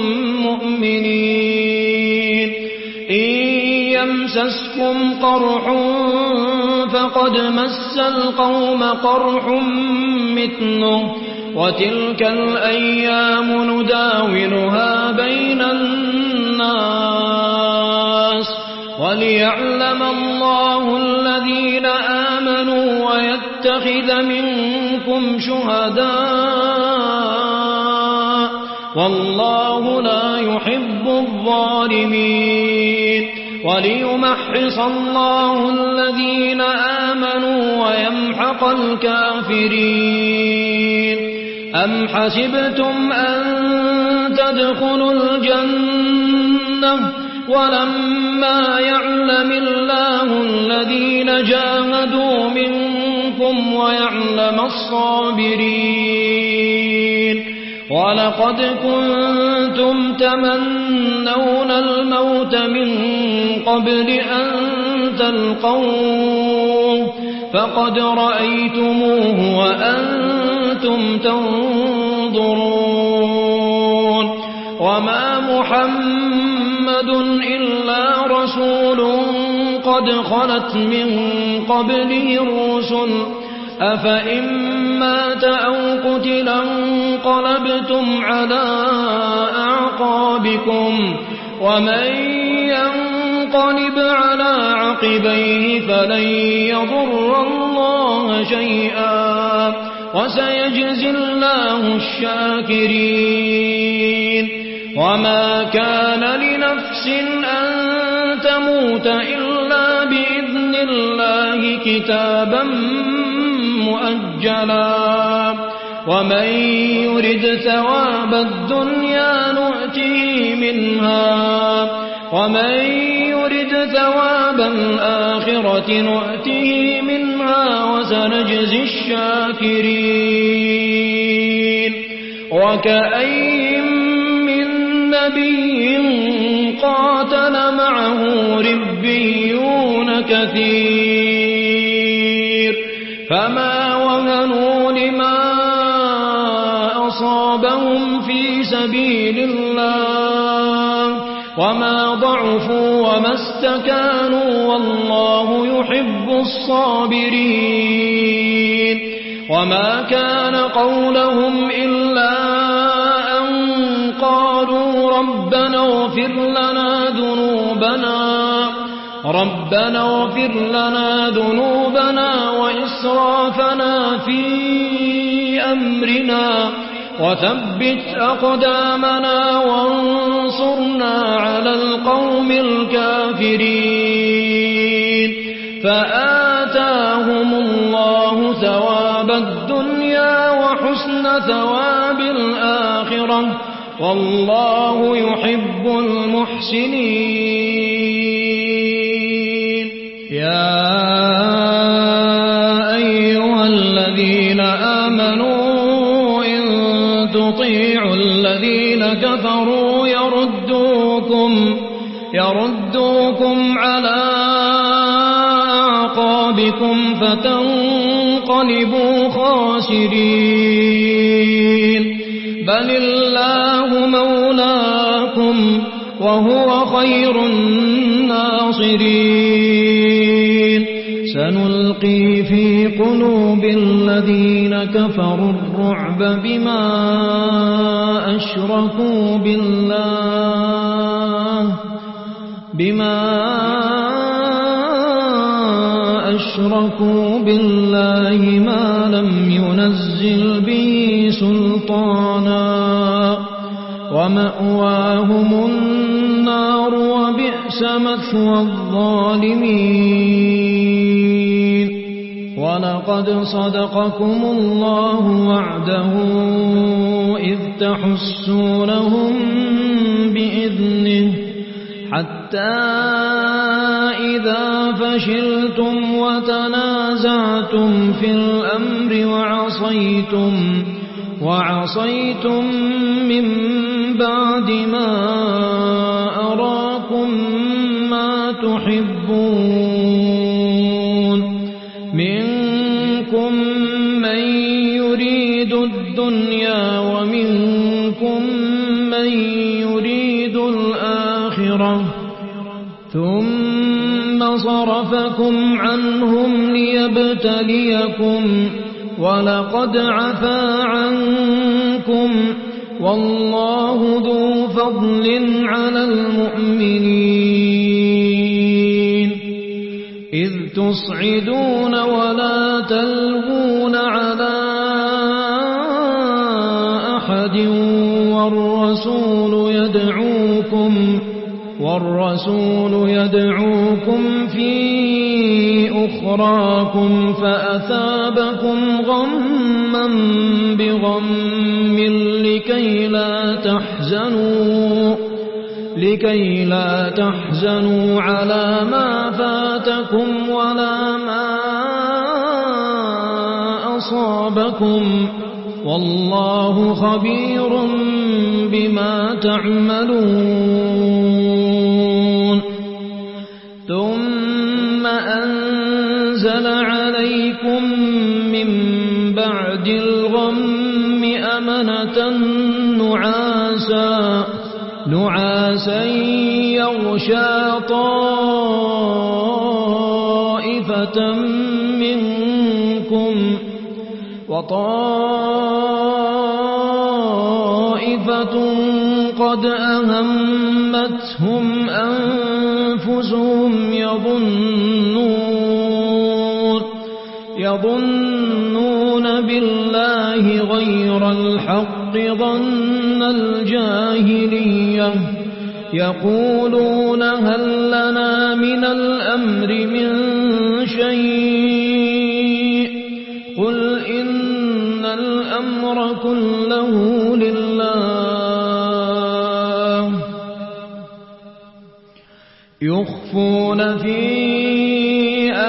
مؤمنين. إن يمسسكم قرح فقد مس القوم قرح مثله وتلك الأيام نداولها بين الناس وليعلم الله الذين آمنوا ويتخذ منكم شهداء والله لا يحب الظالمين. وليمحص الله الذين آمنوا ويمحق الكافرين. أم حسبتم أن تدخلوا الجنة ولما يعلم الله الذين جاهدوا منكم ويعلم الصابرين. ولقد كنتم تمنون الموت من قبل أن تلقوه فقد رأيتموه وأنتم تنظرون. وما محمد إلا رسول قد خلت من قبله الرسل أفإن مات أو قتلا انقلبتم على أعقابكم ومن ينقلب على عقبيه فلن يضر الله شيئا وسيجزي الله الشاكرين. وما كان لنفس أن تموت إلا بإذن الله كتابا مؤجلا ومن يرد ثواب الدنيا نؤته منها ومن يرد ثواب الآخرة نؤته منها وسنجزي الشاكرين. وكأين من نبي قاتل معه ربيون كثير فما وهنوا لما أصابهم في سبيل الله وما ضعفوا وما استكانوا والله يحب الصابرين وما كان قولهم إلا أن قالوا ربنا اغفر لنا ذنوبنا وإسرافنا في أمرنا وثبت أقدامنا وانصرنا على القوم الكافرين فآتاهم الله ثواب الدنيا وحسن ثواب الآخرة والله يحب المحسنين يا أيها الذين آمنوا إن تطيعوا الذين كفروا يردوكم على أعقابكم فتنقلبوا خاسرين بل الله مولاكم وهو خير الناصرين سنلقي في قلوب الذين كفروا الرعب بما أشركوا بالله ما لم ينزل به سلطانا ومأواهم النار وبئس مثوى الظالمين ولقد صدقكم الله وعده إذ تحسونهم بإذنه حتى إذا فشلتم وتنازعتم في الأمر وعصيتم من بعد ما أراكم ما تحبون منكم من يريد الدنيا ومنكم من يريد الآخرة ثم صرفكم عنهم ليبتليكم ولقد عفا عنكم والله ذو فضل على المؤمنين إذ تصعدون ولا تلوون على أحد والرسول يدعوكم في أخراكم فأثابكم غما بغم لكي لا تحزنوا على ما فاتكم ولا ما أصابكم والله خبير بما تعملون ثم أنزل عليكم من بعد الغم أمنة نعاسا يغشى طائفة منكم وطائفة قد أهمتهم أنفسهم يظنون بالله غير الحق ظن الجاهلية يقولون هل لنا من الأمر من شيء قل إن الأمر كله لله يخفون في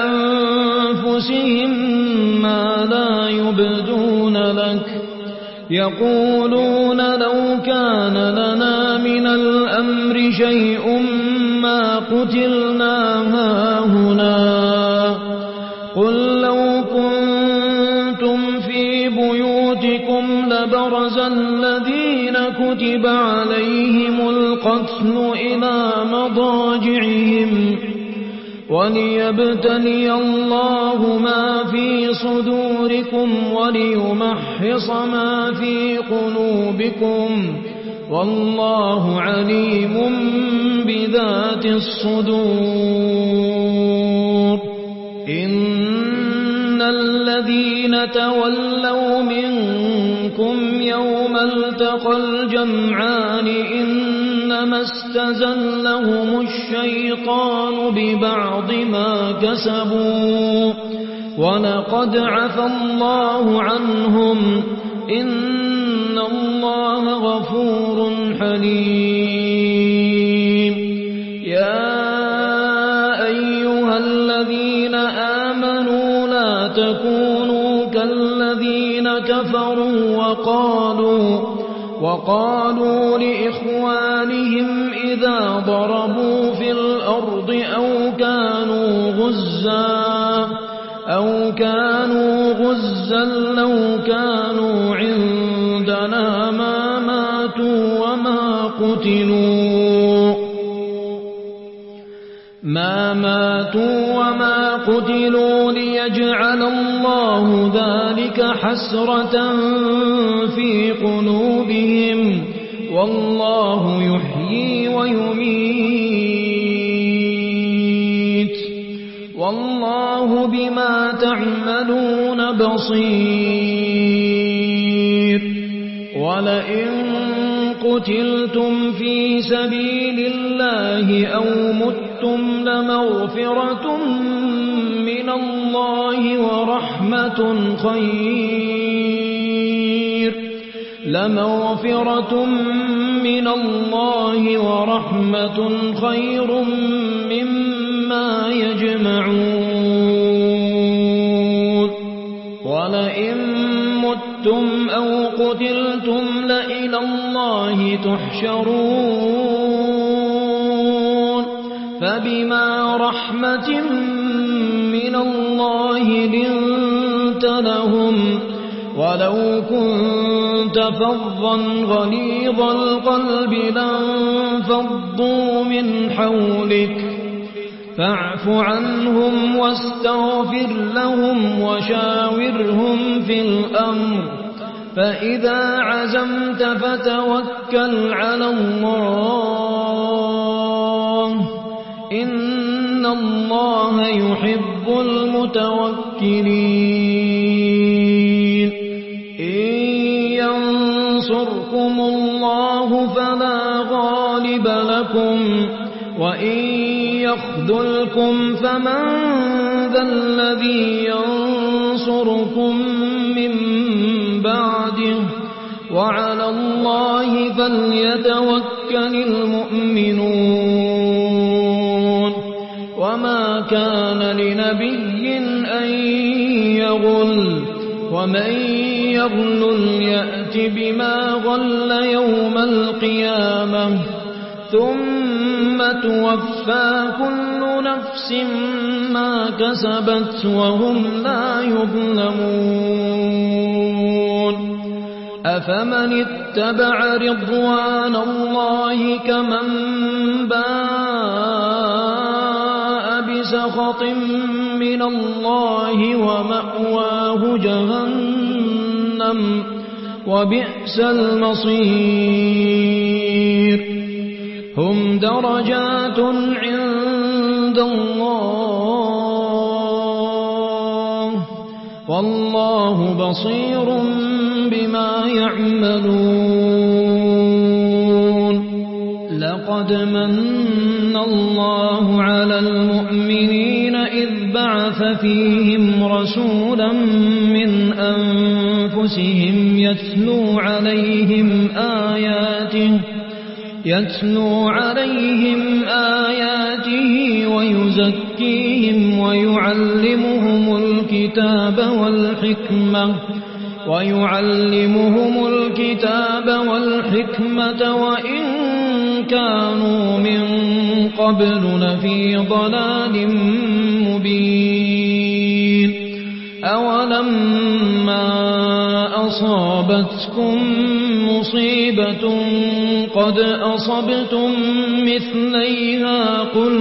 أنفسهم ما لا يبدون لك يقولون لو كان لنا من الأمر شيء ما قتلنا هاهنا قل لو كنتم في بيوتكم لبرز الذين كتب عليهم القتل إلى مضاجعهم وليبتلي الله ما في صدوركم وليمحص ما في قلوبكم والله عليم بذات الصدور إن الذين تولوا منكم يوم التقى الجمعان إنما استزلهم الشيطان ببعض ما كسبوا ولقد عفى الله عنهم إن الله غفور حليم يا أيها الذين آمنوا لا تكونوا كالذين كفروا وقالوا لإخوانهم إذا ضربوا في الأرض أو كانوا غزا لو كانوا عندنا ما ماتوا وما قتلوا ليجعل الله ذلك حسرة في قلوبهم والله يحيي ويميت والله بما تعملون بصير ولئن قتلتم في سبيل الله أو متم لمغفرة من الله ورحمة خير مما يجمعون ولئن متم أو قتلتم لإلى الله تحشرون فبما رحمة من الله لنت لهم ولو كنت فظا غليظ القلب لانفضوا من حولك فاعف عنهم واستغفر لهم وشاورهم في الأمر فإذا عزمت فتوكل على الله إن الله يحب المتوكلين إن ينصركم الله فلا غالب لكم وإن يخذلكم فمن ذا الذي ينصركم من بعده وعلى الله فليتوكل المؤمنون وما كان لنبي أن يغل ومن يغل يأت بما غل يوم القيامة ثم توفى كل نفس ما كسبت وهم لا يظلمون أفمن اتبع رضوان الله كمن باء بسخط من الله ومأواه جهنم وبئس المصير هم درجات عند الله والله بصير بما يعملون لقد من الله على المؤمنين إذ بعث فيهم رسولا من أنفسهم يتلو عليهم آياته ويزكيهم ويعلمهم الكتاب والحكمة ويعلمهم الكتاب والحكمة وإن كانوا من قبل لفي ضلال مبين أولما أصابتكم مصيبة قد أصبتم مثليها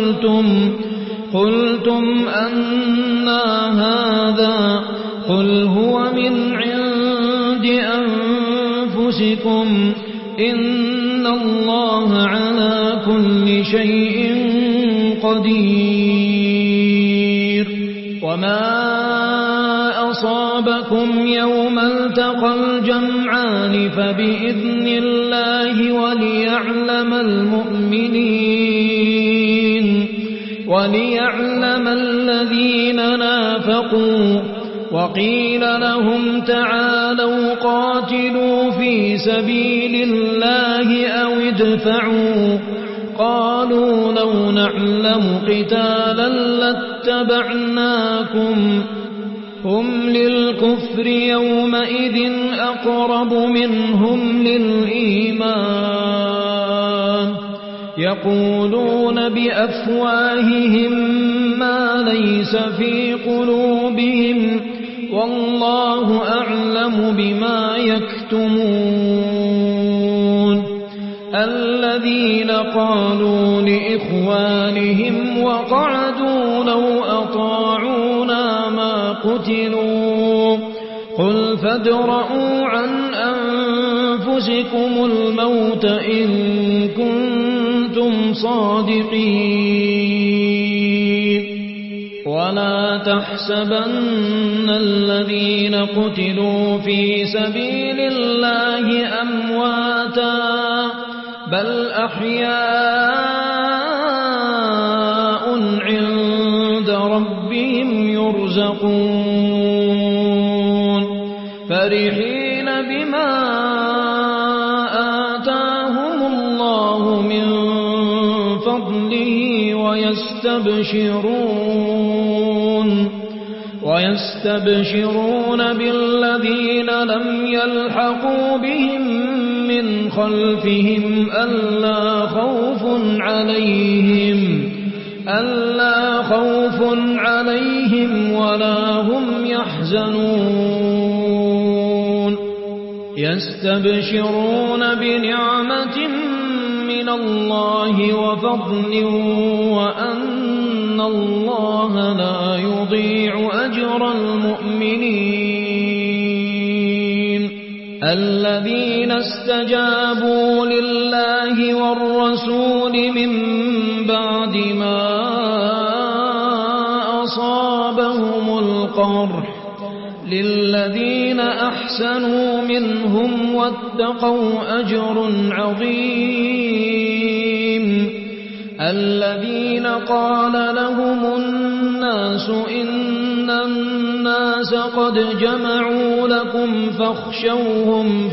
قلتم أنى هذا قل هو من عند أنفسكم إن الله على كل شيء قدير وما أصابكم يوم التقى الجمعان فبإذن الله وليعلم الذين نافقوا وقيل لهم تعالوا قاتلوا في سبيل الله أو ادفعوا قالوا لو نعلم قتالا لاتبعناكم هم للكفر يومئذ أقرب منهم للإيمان يقولون بأفواههم ما ليس في قلوبهم والله أعلم بما يكتمون الذين قالوا لإخوانهم وقعدوا لو أطاعونا ما قتلوا قل فادرءوا عن أنفسكم الموت إن كنتم صادقين ولا تحسبن الذين قتلوا في سبيل الله أمواتا بل أحياء عند ربهم يرزقون فرحين بما آتاهم الله من فضله ويستبشرون بالذين لم يلحقوا بهم من خلفهم ألا خوف عليهم ولا هم يحزنون يستبشرون بنعمة من الله وفضل وأن الله لا يضيع أجر المؤمنين الذين استجابوا لله والرسول من بعد ما أصابهم القرح للذين أحسنوا منهم واتقوا أجر عظيم الذين قال لهم الناس إن الناس قد جمعوا لكم فاخشوهم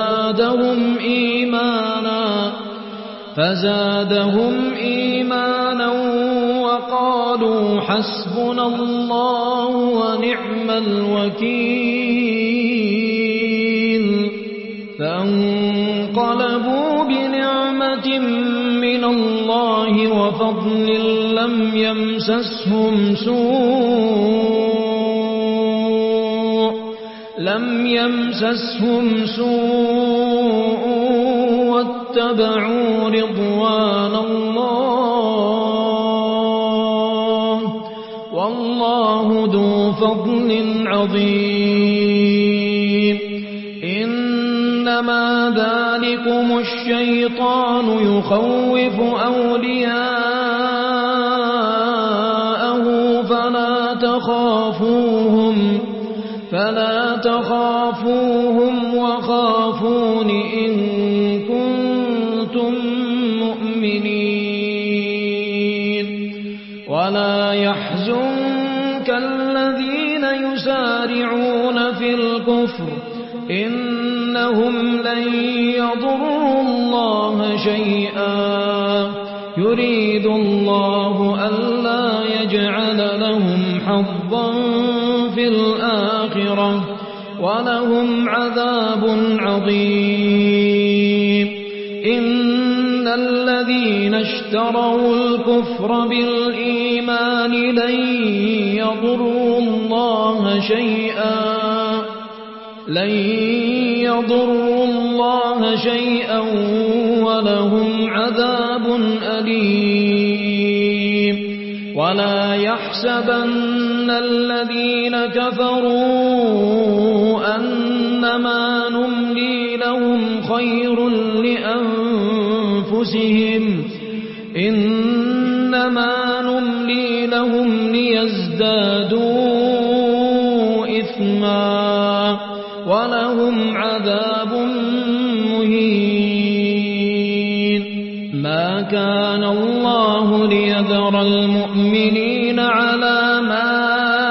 فزادهم إيمانا وقالوا حسبنا الله ونعم الوكيل فانقلبوا بنعمة من الله وفضل لم يمسسهم سوء واتبعوا رضوان الله والله ذو فضل عظيم إنما ذلكم الشيطان يخوف أولياءه فلا تخافوهم وخافون إن كنتم مؤمنين ولا يحزنك الذين يسارعون في الكفر إنهم لن يضروا الله شيئا يريد الله ألا يجعل لهم حظا في الآخرة ولهم عذاب عظيم إن الذين اشتروا الكفر بالإيمان لن يضروا الله شيئا ولهم عذاب أليم ولا يحسبن الذين كفروا أنما نملي لهم خير لأنفسهم إنما نملي لهم ليزدادوا إثما ولهم عذاب مهين ما كان الله ليذر المؤمنين على ما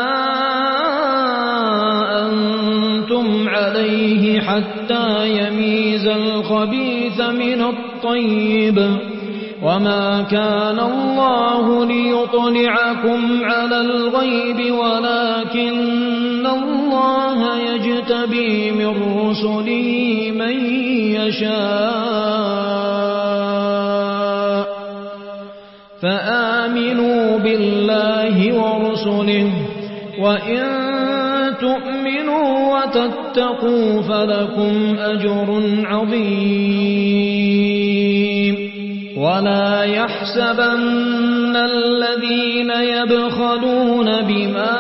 أنتم عليه حتى يميز الخبيث من الطيب وما كان الله ليطلعكم على الغيب ولكن الله يجتبي من رسله من يشاء فآمنوا بالله ورسله وإن تؤمنوا وتتقوا فلكم أجر عظيم ولا يحسبن الذين يبخلون بما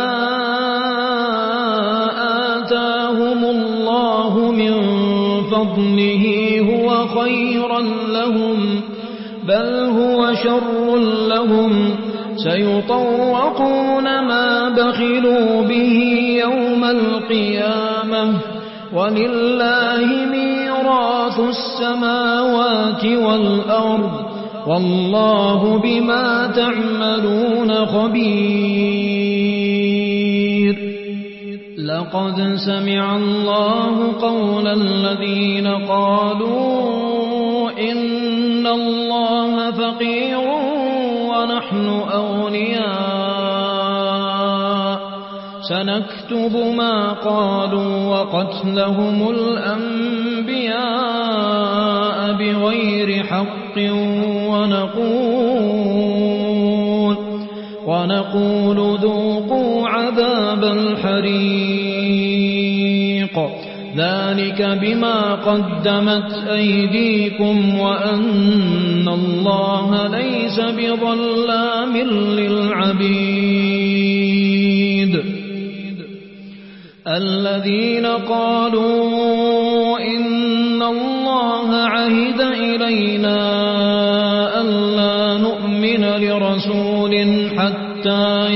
آتاهم الله من فضله هو خيرا لهم بل هو شر لهم سيطوقون ما بخلوا به يوم القيامة ولله ميراث السماوات والأرض والله بما تعملون خبير لقد سمع الله قول الذين قالوا إن الله فقير ونحن أغنياء سنكتب ما قالوا وقتلهم الأنبياء بغير حق ونقول ذوقوا عذاب الحريق ذلك بما قدمت أيديكم وأن الله ليس بظلام للعبيد الذين قالوا إن الله عهد إلينا ألا نؤمن لرسول حتى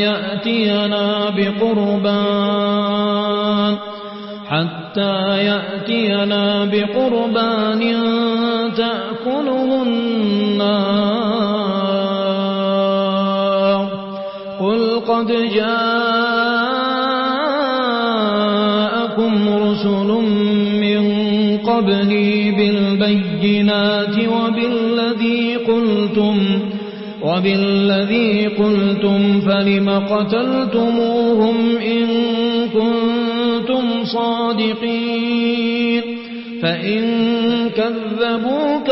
يأتينا بقربان تأكله النار قل قد جاءكم رسل من قبلي بالبينات وبالذي قلتم فلم قتلتموهم إن كنتم صادقين فإن كذبوك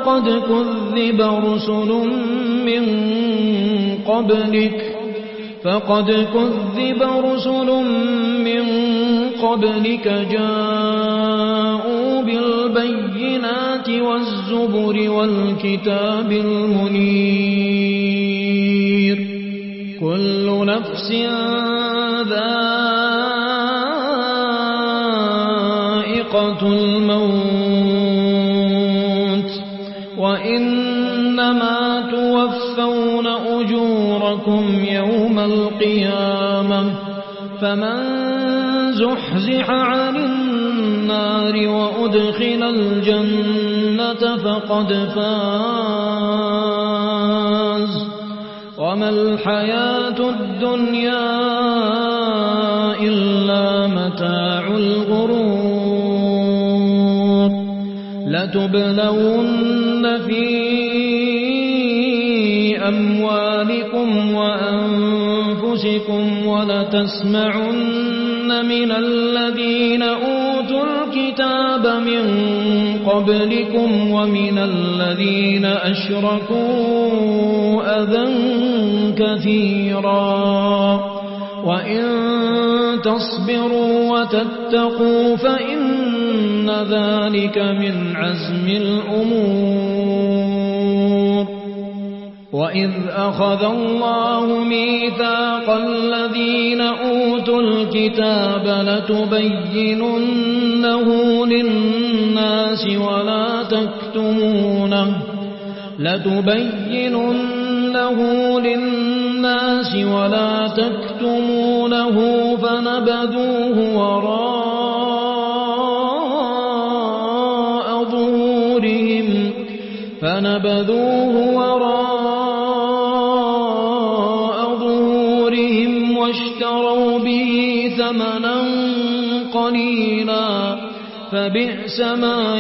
فقد كذب رسل من قبلك جاءوا بالبينات والزبر والكتاب المنير كل نفس ذائقة الموت وإنما توفون أجوركم يوم القيامة فمن زحزح عن النار وأدخل الجنة فقد فاز وما الحياة الدنيا إلا متاع الغرور لتبلون في أموالكم وأنفسكم ولتسمعن من الذين أوتوا الكتاب من قبلكم ومن الذين أشركوا أذى كثيرا وإن تصبروا وتتقوا فإن ذلك من عزم الأمور وإذ أخذ الله ميثاق الذين أوتوا الكتاب لتبيننه للناس ولا تكتمونه فنبذوه وراء ظهورهم واشتروا به ثمنا قليلا فبئس ما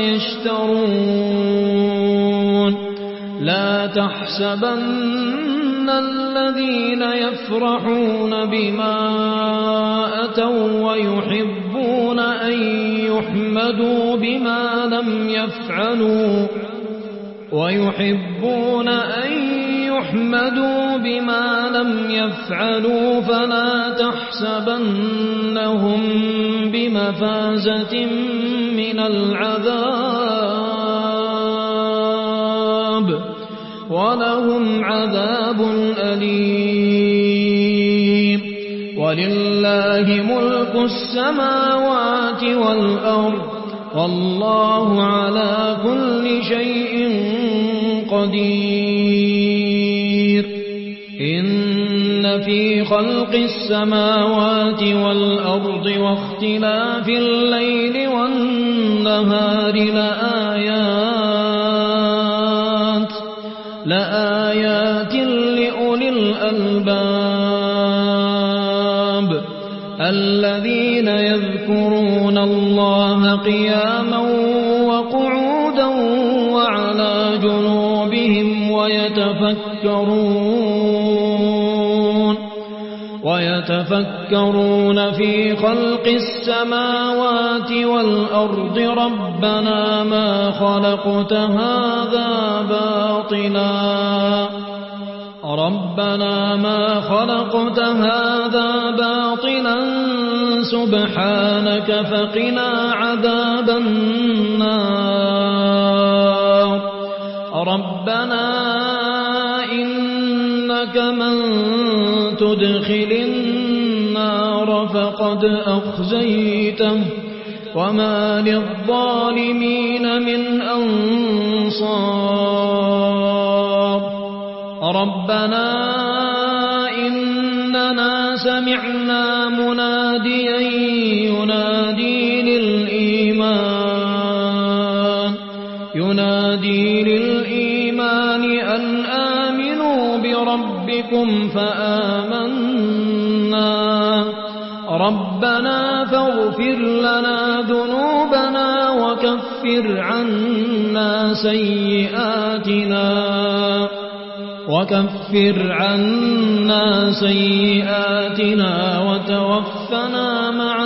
يشترون لا تحسبن الذين يفرحون بما أتوا ويحبون أن يحمدوا بما لم يفعلوا فلا تحسبنهم بمفازة من العذاب ولهم عذاب أليم ولله ملك السماوات والأرض والله على كل شيء قدير إن في خلق السماوات والأرض واختلاف الليل والنهار لآيات لأولي الألباب الذين يذكرون الله قياما وقعودا وعلى جنوبهم ويتفكرون في خلق السماوات والأرض ربنا ما خلقت هذا باطلا سبحانك فقنا عذاب النار ربنا إنك من تدخل النار فقد أخزيته وما للظالمين من أنصار ربنا إننا سمعنا مناديا ينادي للإيمان أن آمنوا بربكم فآمنا ربنا فاغفر لنا ذنوبنا وكفر عنا سيئاتنا وتوفنا مع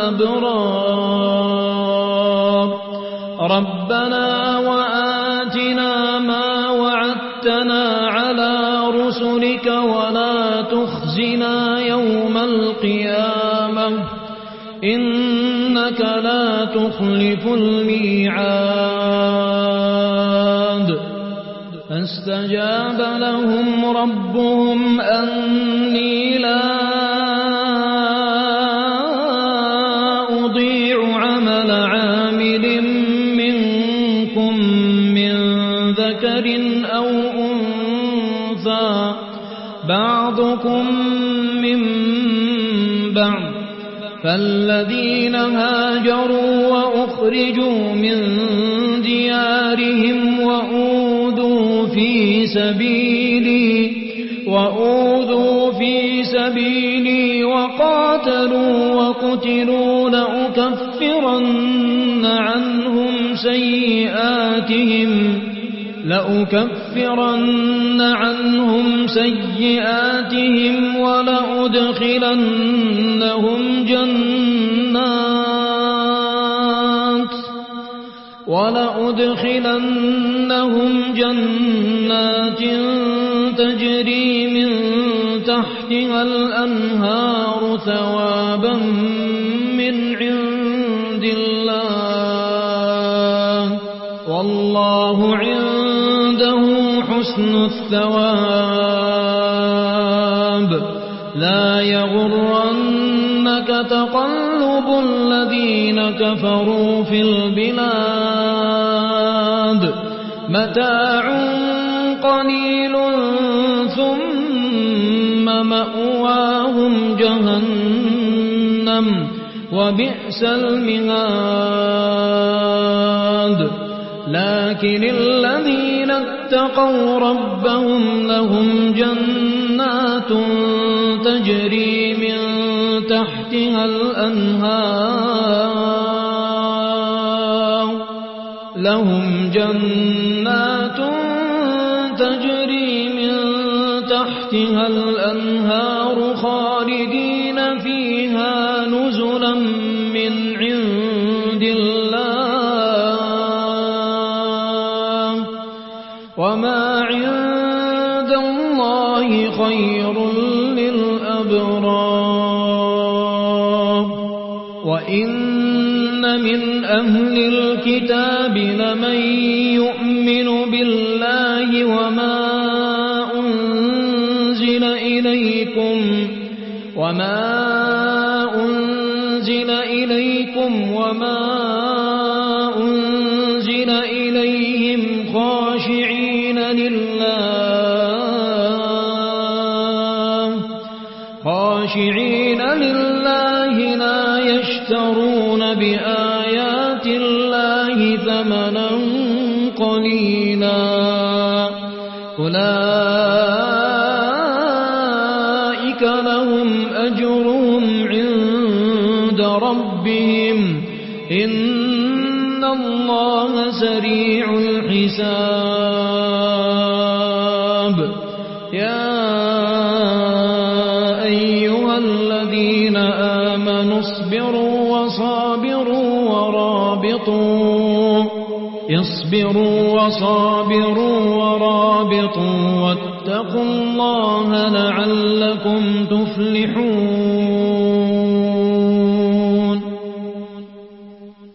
الأبرار ربنا وآتنا ما وعدتنا على رسلك ولا تخزنا يوم القيامة إنك لا تخلف الميعاد فاستجاب لهم ربهم أني لا أضيع عمل عامل منكم من ذكر أو أنثى بعضكم من بعض فالذين هاجروا وأخرجوا من ديارهم وأوذوا في سبيلي وقاتلوا وقتلوا لأكفرن عنهم سيئاتهم ولأدخلنهم جنات ولأدخلنهم جنات تجري من تحتها الأنهار ثوابا من عند الله والله عنده حسن الثواب لا يغرنك تقلب الذين كفروا في البلاد متاع قليل ثم مأواهم جهنم وبئس المهاد لكن الذين اتقوا ربهم لهم جنات تجري من تحتها الأنهار لهم جنات تجري من تحتها الأنهار خالدين فيها نزلا من عند الله وما عند الله خير للأبرار وإن من أهل الكتاب لمن يؤمن بالله وما أنزل إليكم وما أنزل إليهم خاشعين لله لا يشترون بآيات الله ثمنا قليلا أولئك لهم أجرهم عند ربهم إن الله سريع الحساب يا أيها الذين آمنوا اصبروا وصابروا ورابطوا واتقوا الله لعلكم تفلحون